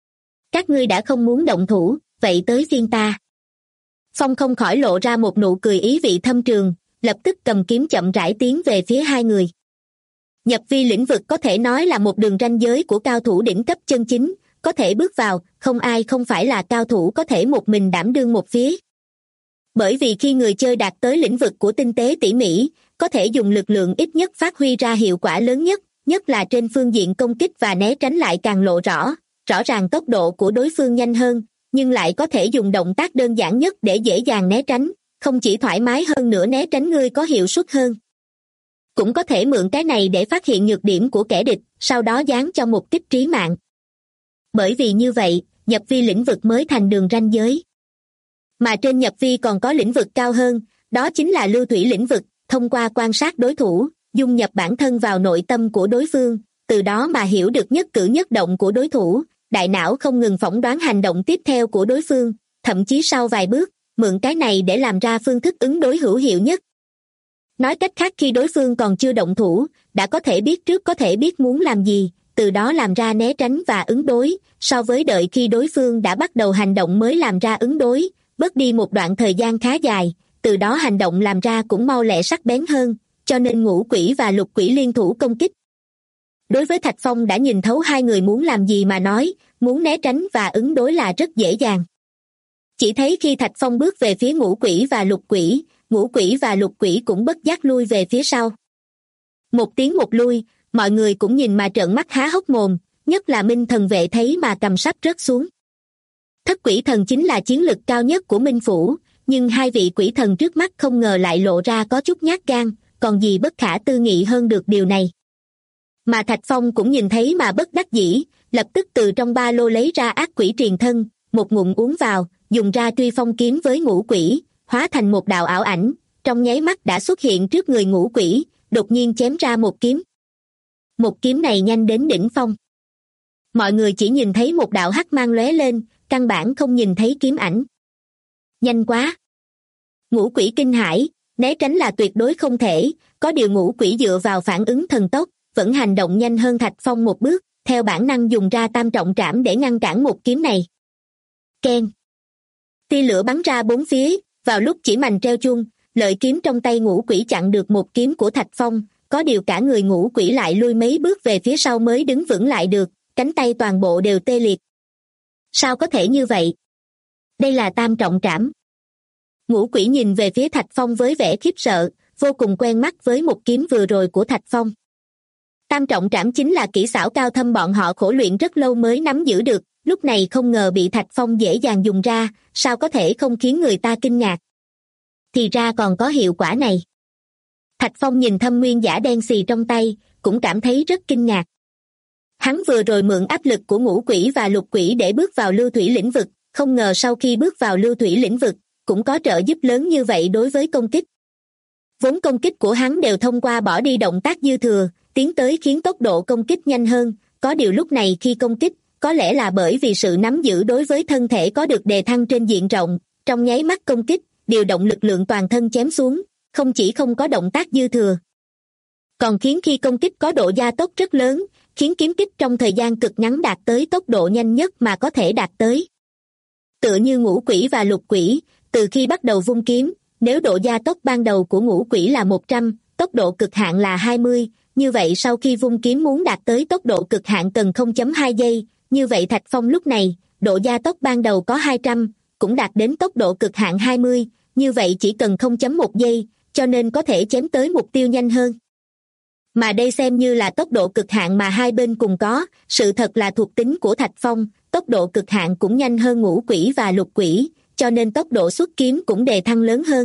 Các ngươi đã không muốn động thủ, vậy tới phiên ta. Phong không khỏi lộ ra một nụ cười ý vị thâm trường, lập tức cầm kiếm chậm rãi tiến về phía hai người. Nhập vi lĩnh vực có thể nói là một đường ranh giới của cao thủ đỉnh cấp chân chính, có thể bước vào, không ai không phải là cao thủ có thể một mình đảm đương một phía. Bởi vì khi người chơi đạt tới lĩnh vực của tinh tế tỉ mỉ, có thể dùng lực lượng ít nhất phát huy ra hiệu quả lớn nhất, nhất là trên phương diện công kích và né tránh lại càng lộ rõ ràng tốc độ của đối phương nhanh hơn, nhưng lại có thể dùng động tác đơn giản nhất để dễ dàng né tránh, không chỉ thoải mái hơn nữa né tránh ngươi có hiệu suất hơn. Cũng có thể mượn cái này để phát hiện nhược điểm của kẻ địch, sau đó giáng cho một kích trí mạng. Bởi vì như vậy, nhập vi lĩnh vực mới thành đường ranh giới. Mà trên nhập vi còn có lĩnh vực cao hơn, đó chính là lưu thủy lĩnh vực, thông qua quan sát đối thủ, dung nhập bản thân vào nội tâm của đối phương, từ đó mà hiểu được nhất cử nhất động của đối thủ, đại não không ngừng phỏng đoán hành động tiếp theo của đối phương, thậm chí sau vài bước, mượn cái này để làm ra phương thức ứng đối hữu hiệu nhất. Nói cách khác khi đối phương còn chưa động thủ, đã có thể biết trước có thể biết muốn làm gì, từ đó làm ra né tránh và ứng đối, so với đợi khi đối phương đã bắt đầu hành động mới làm ra ứng đối, bớt đi một đoạn thời gian khá dài, từ đó hành động làm ra cũng mau lẹ sắc bén hơn, cho nên ngũ quỷ và lục quỷ liên thủ công kích. Đối với Thạch Phong đã nhìn thấu hai người muốn làm gì mà nói, muốn né tránh và ứng đối là rất dễ dàng. Chỉ thấy khi Thạch Phong bước về phía ngũ quỷ và lục quỷ, ngũ quỷ và lục quỷ cũng bất giác lui về phía sau. Một tiếng một lui, mọi người cũng nhìn mà trợn mắt há hốc mồm, nhất là Minh Thần vệ thấy mà cầm sắp rớt xuống. Thất quỷ thần chính là chiến lực cao nhất của Minh Phủ, nhưng hai vị quỷ thần trước mắt không ngờ lại lộ ra có chút nhát gan, còn gì bất khả tư nghị hơn được điều này. Mà Thạch Phong cũng nhìn thấy mà bất đắc dĩ, lập tức từ trong ba lô lấy ra ác quỷ truyền thân, một ngụm uống vào, dùng ra truy phong kiếm với ngũ quỷ, hóa thành một đạo ảo ảnh, trong nháy mắt đã xuất hiện trước người ngũ quỷ, đột nhiên chém ra một kiếm. Một kiếm này nhanh đến đỉnh phong. Mọi người chỉ nhìn thấy một đạo hắc mang lóe lên, căn bản không nhìn thấy kiếm ảnh. Nhanh quá! Ngũ quỷ kinh hãi, né tránh là tuyệt đối không thể, có điều ngũ quỷ dựa vào phản ứng thần tốc, vẫn hành động nhanh hơn Thạch Phong một bước, theo bản năng dùng ra tam trọng trảm để ngăn cản một kiếm này. Keng! Tia lửa bắn ra bốn phía, vào lúc chỉ mành treo chuông, lợi kiếm trong tay ngũ quỷ chặn được một kiếm của Thạch Phong, có điều cả người ngũ quỷ lại lui mấy bước về phía sau mới đứng vững lại được, cánh tay toàn bộ đều tê liệt. Sao có thể như vậy? Đây là tam trọng trảm. Ngũ quỷ nhìn về phía Thạch Phong với vẻ khiếp sợ, vô cùng quen mắt với một kiếm vừa rồi của Thạch Phong. Tam trọng trảm chính là kỹ xảo cao thâm bọn họ khổ luyện rất lâu mới nắm giữ được, lúc này không ngờ bị Thạch Phong dễ dàng dùng ra, sao có thể không khiến người ta kinh ngạc. Thì ra còn có hiệu quả này. Thạch Phong nhìn thâm nguyên giả đen xì trong tay, cũng cảm thấy rất kinh ngạc. Hắn vừa rồi mượn áp lực của ngũ quỷ và lục quỷ để bước vào lưu thủy lĩnh vực, không ngờ sau khi bước vào lưu thủy lĩnh vực, cũng có trợ giúp lớn như vậy đối với công kích. Vốn công kích của hắn đều thông qua bỏ đi động tác dư thừa, tiến tới khiến tốc độ công kích nhanh hơn, có điều lúc này khi công kích, có lẽ là bởi vì sự nắm giữ đối với thân thể có được đề thăng trên diện rộng, trong nháy mắt công kích, điều động lực lượng toàn thân chém xuống, không chỉ không có động tác dư thừa, còn khiến khi công kích có độ gia tốc rất lớn, khiến kiếm kích trong thời gian cực ngắn đạt tới tốc độ nhanh nhất mà có thể đạt tới. Tựa như ngũ quỷ và lục quỷ, từ khi bắt đầu vung kiếm, nếu độ gia tốc ban đầu của ngũ quỷ là 100, tốc độ cực hạn là 20, như vậy sau khi vung kiếm muốn đạt tới tốc độ cực hạn cần 0.2 giây, như vậy Thạch Phong lúc này, độ gia tốc ban đầu có 200, cũng đạt đến tốc độ cực hạn 20, như vậy chỉ cần 0.1 giây, cho nên có thể chém tới mục tiêu nhanh hơn. Mà đây xem như là tốc độ cực hạn mà hai bên cùng có, sự thật là thuộc tính của Thạch Phong, tốc độ cực hạn cũng nhanh hơn ngũ quỷ và lục quỷ, cho nên tốc độ xuất kiếm cũng đề thăng lớn hơn.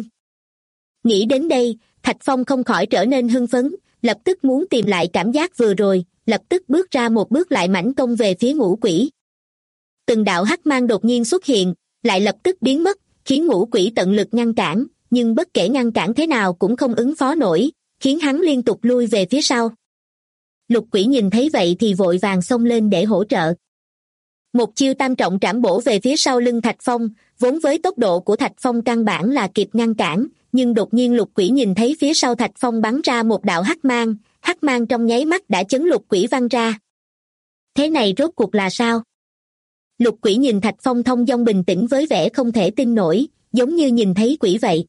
Nghĩ đến đây, Thạch Phong không khỏi trở nên hưng phấn, lập tức muốn tìm lại cảm giác vừa rồi, lập tức bước ra một bước lại mãnh công về phía ngũ quỷ. Từng đạo hắc mang đột nhiên xuất hiện, lại lập tức biến mất, khiến ngũ quỷ tận lực ngăn cản, nhưng bất kể ngăn cản thế nào cũng không ứng phó nổi, khiến hắn liên tục lui về phía sau. Lục quỷ nhìn thấy vậy thì vội vàng xông lên để hỗ trợ. Một chiêu tam trọng trảm bổ về phía sau lưng Thạch Phong, vốn với tốc độ của Thạch Phong căn bản là kịp ngăn cản, nhưng đột nhiên lục quỷ nhìn thấy phía sau Thạch Phong bắn ra một đạo hắc mang trong nháy mắt đã chấn lục quỷ văng ra. Thế này rốt cuộc là sao? Lục quỷ nhìn Thạch Phong thông dong bình tĩnh với vẻ không thể tin nổi, giống như nhìn thấy quỷ vậy.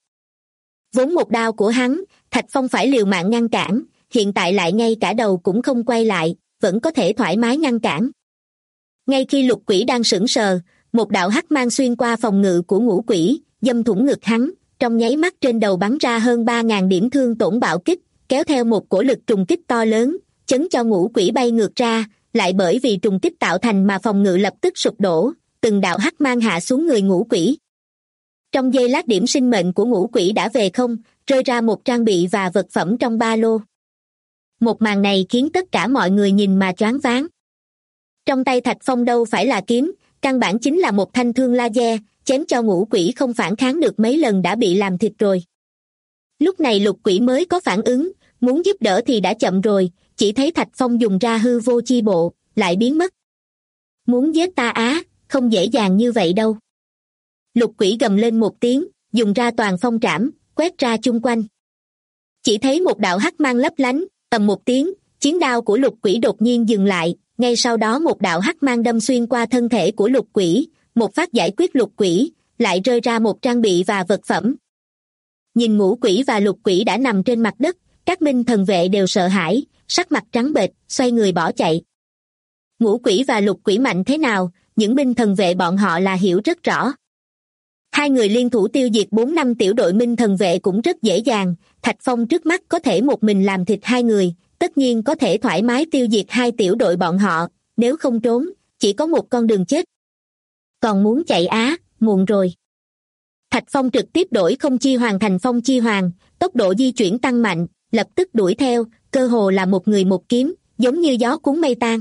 Vốn một đao của hắn, Thạch Phong phải liều mạng ngăn cản, hiện tại lại ngay cả đầu cũng không quay lại, vẫn có thể thoải mái ngăn cản. Ngay khi lục quỷ đang sững sờ, một đạo hắc mang xuyên qua phòng ngự của ngũ quỷ, đâm thủng ngực hắn, trong nháy mắt trên đầu bắn ra hơn 3.000 điểm thương tổn bạo kích, kéo theo một cổ lực trùng kích to lớn, chấn cho ngũ quỷ bay ngược ra, lại bởi vì trùng kích tạo thành mà phòng ngự lập tức sụp đổ, từng đạo hắc mang hạ xuống người ngũ quỷ. Trong giây lát điểm sinh mệnh của ngũ quỷ đã về không, rơi ra một trang bị và vật phẩm trong ba lô. Một màn này khiến tất cả mọi người nhìn mà choáng váng. Trong tay Thạch Phong đâu phải là kiếm, căn bản chính là một thanh thương laser, chém cho ngũ quỷ không phản kháng được mấy lần đã bị làm thịt rồi. Lúc này lục quỷ mới có phản ứng, muốn giúp đỡ thì đã chậm rồi, chỉ thấy Thạch Phong dùng ra hư vô chi bộ, lại biến mất. Muốn giết ta á, không dễ dàng như vậy đâu. Lục quỷ gầm lên một tiếng, dùng ra toàn phong trảm, quét ra chung quanh. Chỉ thấy một đạo hắc mang lấp lánh, ầm một tiếng, chiến đao của lục quỷ đột nhiên dừng lại, ngay sau đó một đạo hắc mang đâm xuyên qua thân thể của lục quỷ, một phát giải quyết lục quỷ, lại rơi ra một trang bị và vật phẩm. Nhìn ngũ quỷ và lục quỷ đã nằm trên mặt đất, các minh thần vệ đều sợ hãi, sắc mặt trắng bệch, xoay người bỏ chạy. Ngũ quỷ và lục quỷ mạnh thế nào, những minh thần vệ bọn họ là hiểu rất rõ. Hai người liên thủ tiêu diệt 4-5 tiểu đội minh thần vệ cũng rất dễ dàng, Thạch Phong trước mắt có thể một mình làm thịt hai người, tất nhiên có thể thoải mái tiêu diệt hai tiểu đội bọn họ, nếu không trốn, chỉ có một con đường chết. Còn muốn chạy á, muộn rồi. Thạch Phong trực tiếp đổi không chi hoàng thành phong chi hoàng, tốc độ di chuyển tăng mạnh, lập tức đuổi theo, cơ hồ là một người một kiếm, giống như gió cuốn mây tan.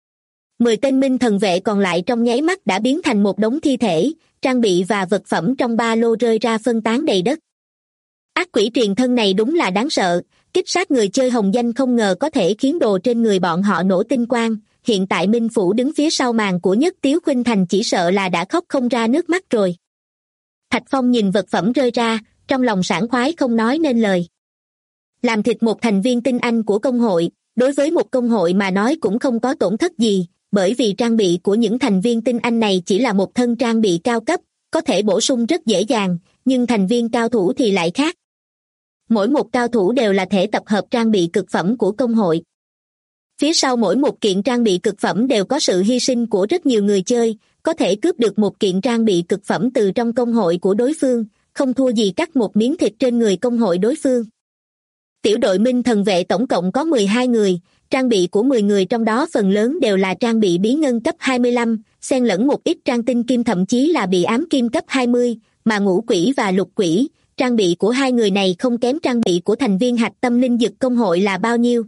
10 tên minh thần vệ còn lại trong nháy mắt đã biến thành một đống thi thể, trang bị và vật phẩm trong ba lô rơi ra phân tán đầy đất. Ác quỷ truyền thân này đúng là đáng sợ, kích sát người chơi hồng danh không ngờ có thể khiến đồ trên người bọn họ nổ tinh quang, hiện tại Minh Phủ đứng phía sau màn của Nhất Tiếu Khuynh Thành chỉ sợ là đã khóc không ra nước mắt rồi. Thạch Phong nhìn vật phẩm rơi ra, trong lòng sảng khoái không nói nên lời. Làm thịt một thành viên tinh anh của công hội, đối với một công hội mà nói cũng không có tổn thất gì, bởi vì trang bị của những thành viên tinh anh này chỉ là một thân trang bị cao cấp, có thể bổ sung rất dễ dàng, nhưng thành viên cao thủ thì lại khác. Mỗi một cao thủ đều là thể tập hợp trang bị cực phẩm của công hội. Phía sau mỗi một kiện trang bị cực phẩm đều có sự hy sinh của rất nhiều người chơi, có thể cướp được một kiện trang bị cực phẩm từ trong công hội của đối phương, không thua gì cắt một miếng thịt trên người công hội đối phương. Tiểu đội minh thần vệ tổng cộng có 12 người, trang bị của 10 người trong đó phần lớn đều là trang bị bí ngân cấp 25, xen lẫn một ít trang tinh kim thậm chí là bị ám kim cấp 20, mà ngũ quỷ và lục quỷ, trang bị của hai người này không kém trang bị của thành viên hạch tâm linh dực công hội là bao nhiêu.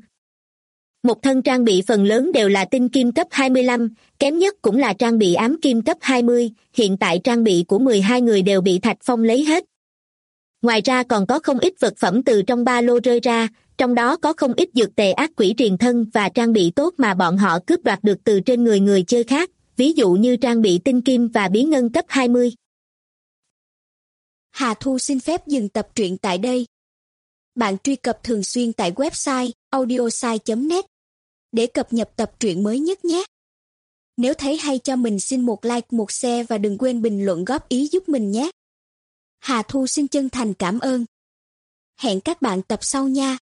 Một thân trang bị phần lớn đều là tinh kim cấp 25, kém nhất cũng là trang bị ám kim cấp 20, hiện tại trang bị của 12 người đều bị Thạch Phong lấy hết. Ngoài ra còn có không ít vật phẩm từ trong ba lô rơi ra, trong đó có không ít dược tề ác quỷ truyền thân và trang bị tốt mà bọn họ cướp đoạt được từ trên người chơi khác, ví dụ như trang bị tinh kim và bí ngân cấp 20. Hà Thu xin phép dừng tập truyện tại đây. Bạn truy cập thường xuyên tại website audiosai.net để cập nhật tập truyện mới nhất nhé. Nếu thấy hay cho mình xin một like, một share và đừng quên bình luận góp ý giúp mình nhé. Hà Thu xin chân thành cảm ơn. Hẹn các bạn tập sau nha.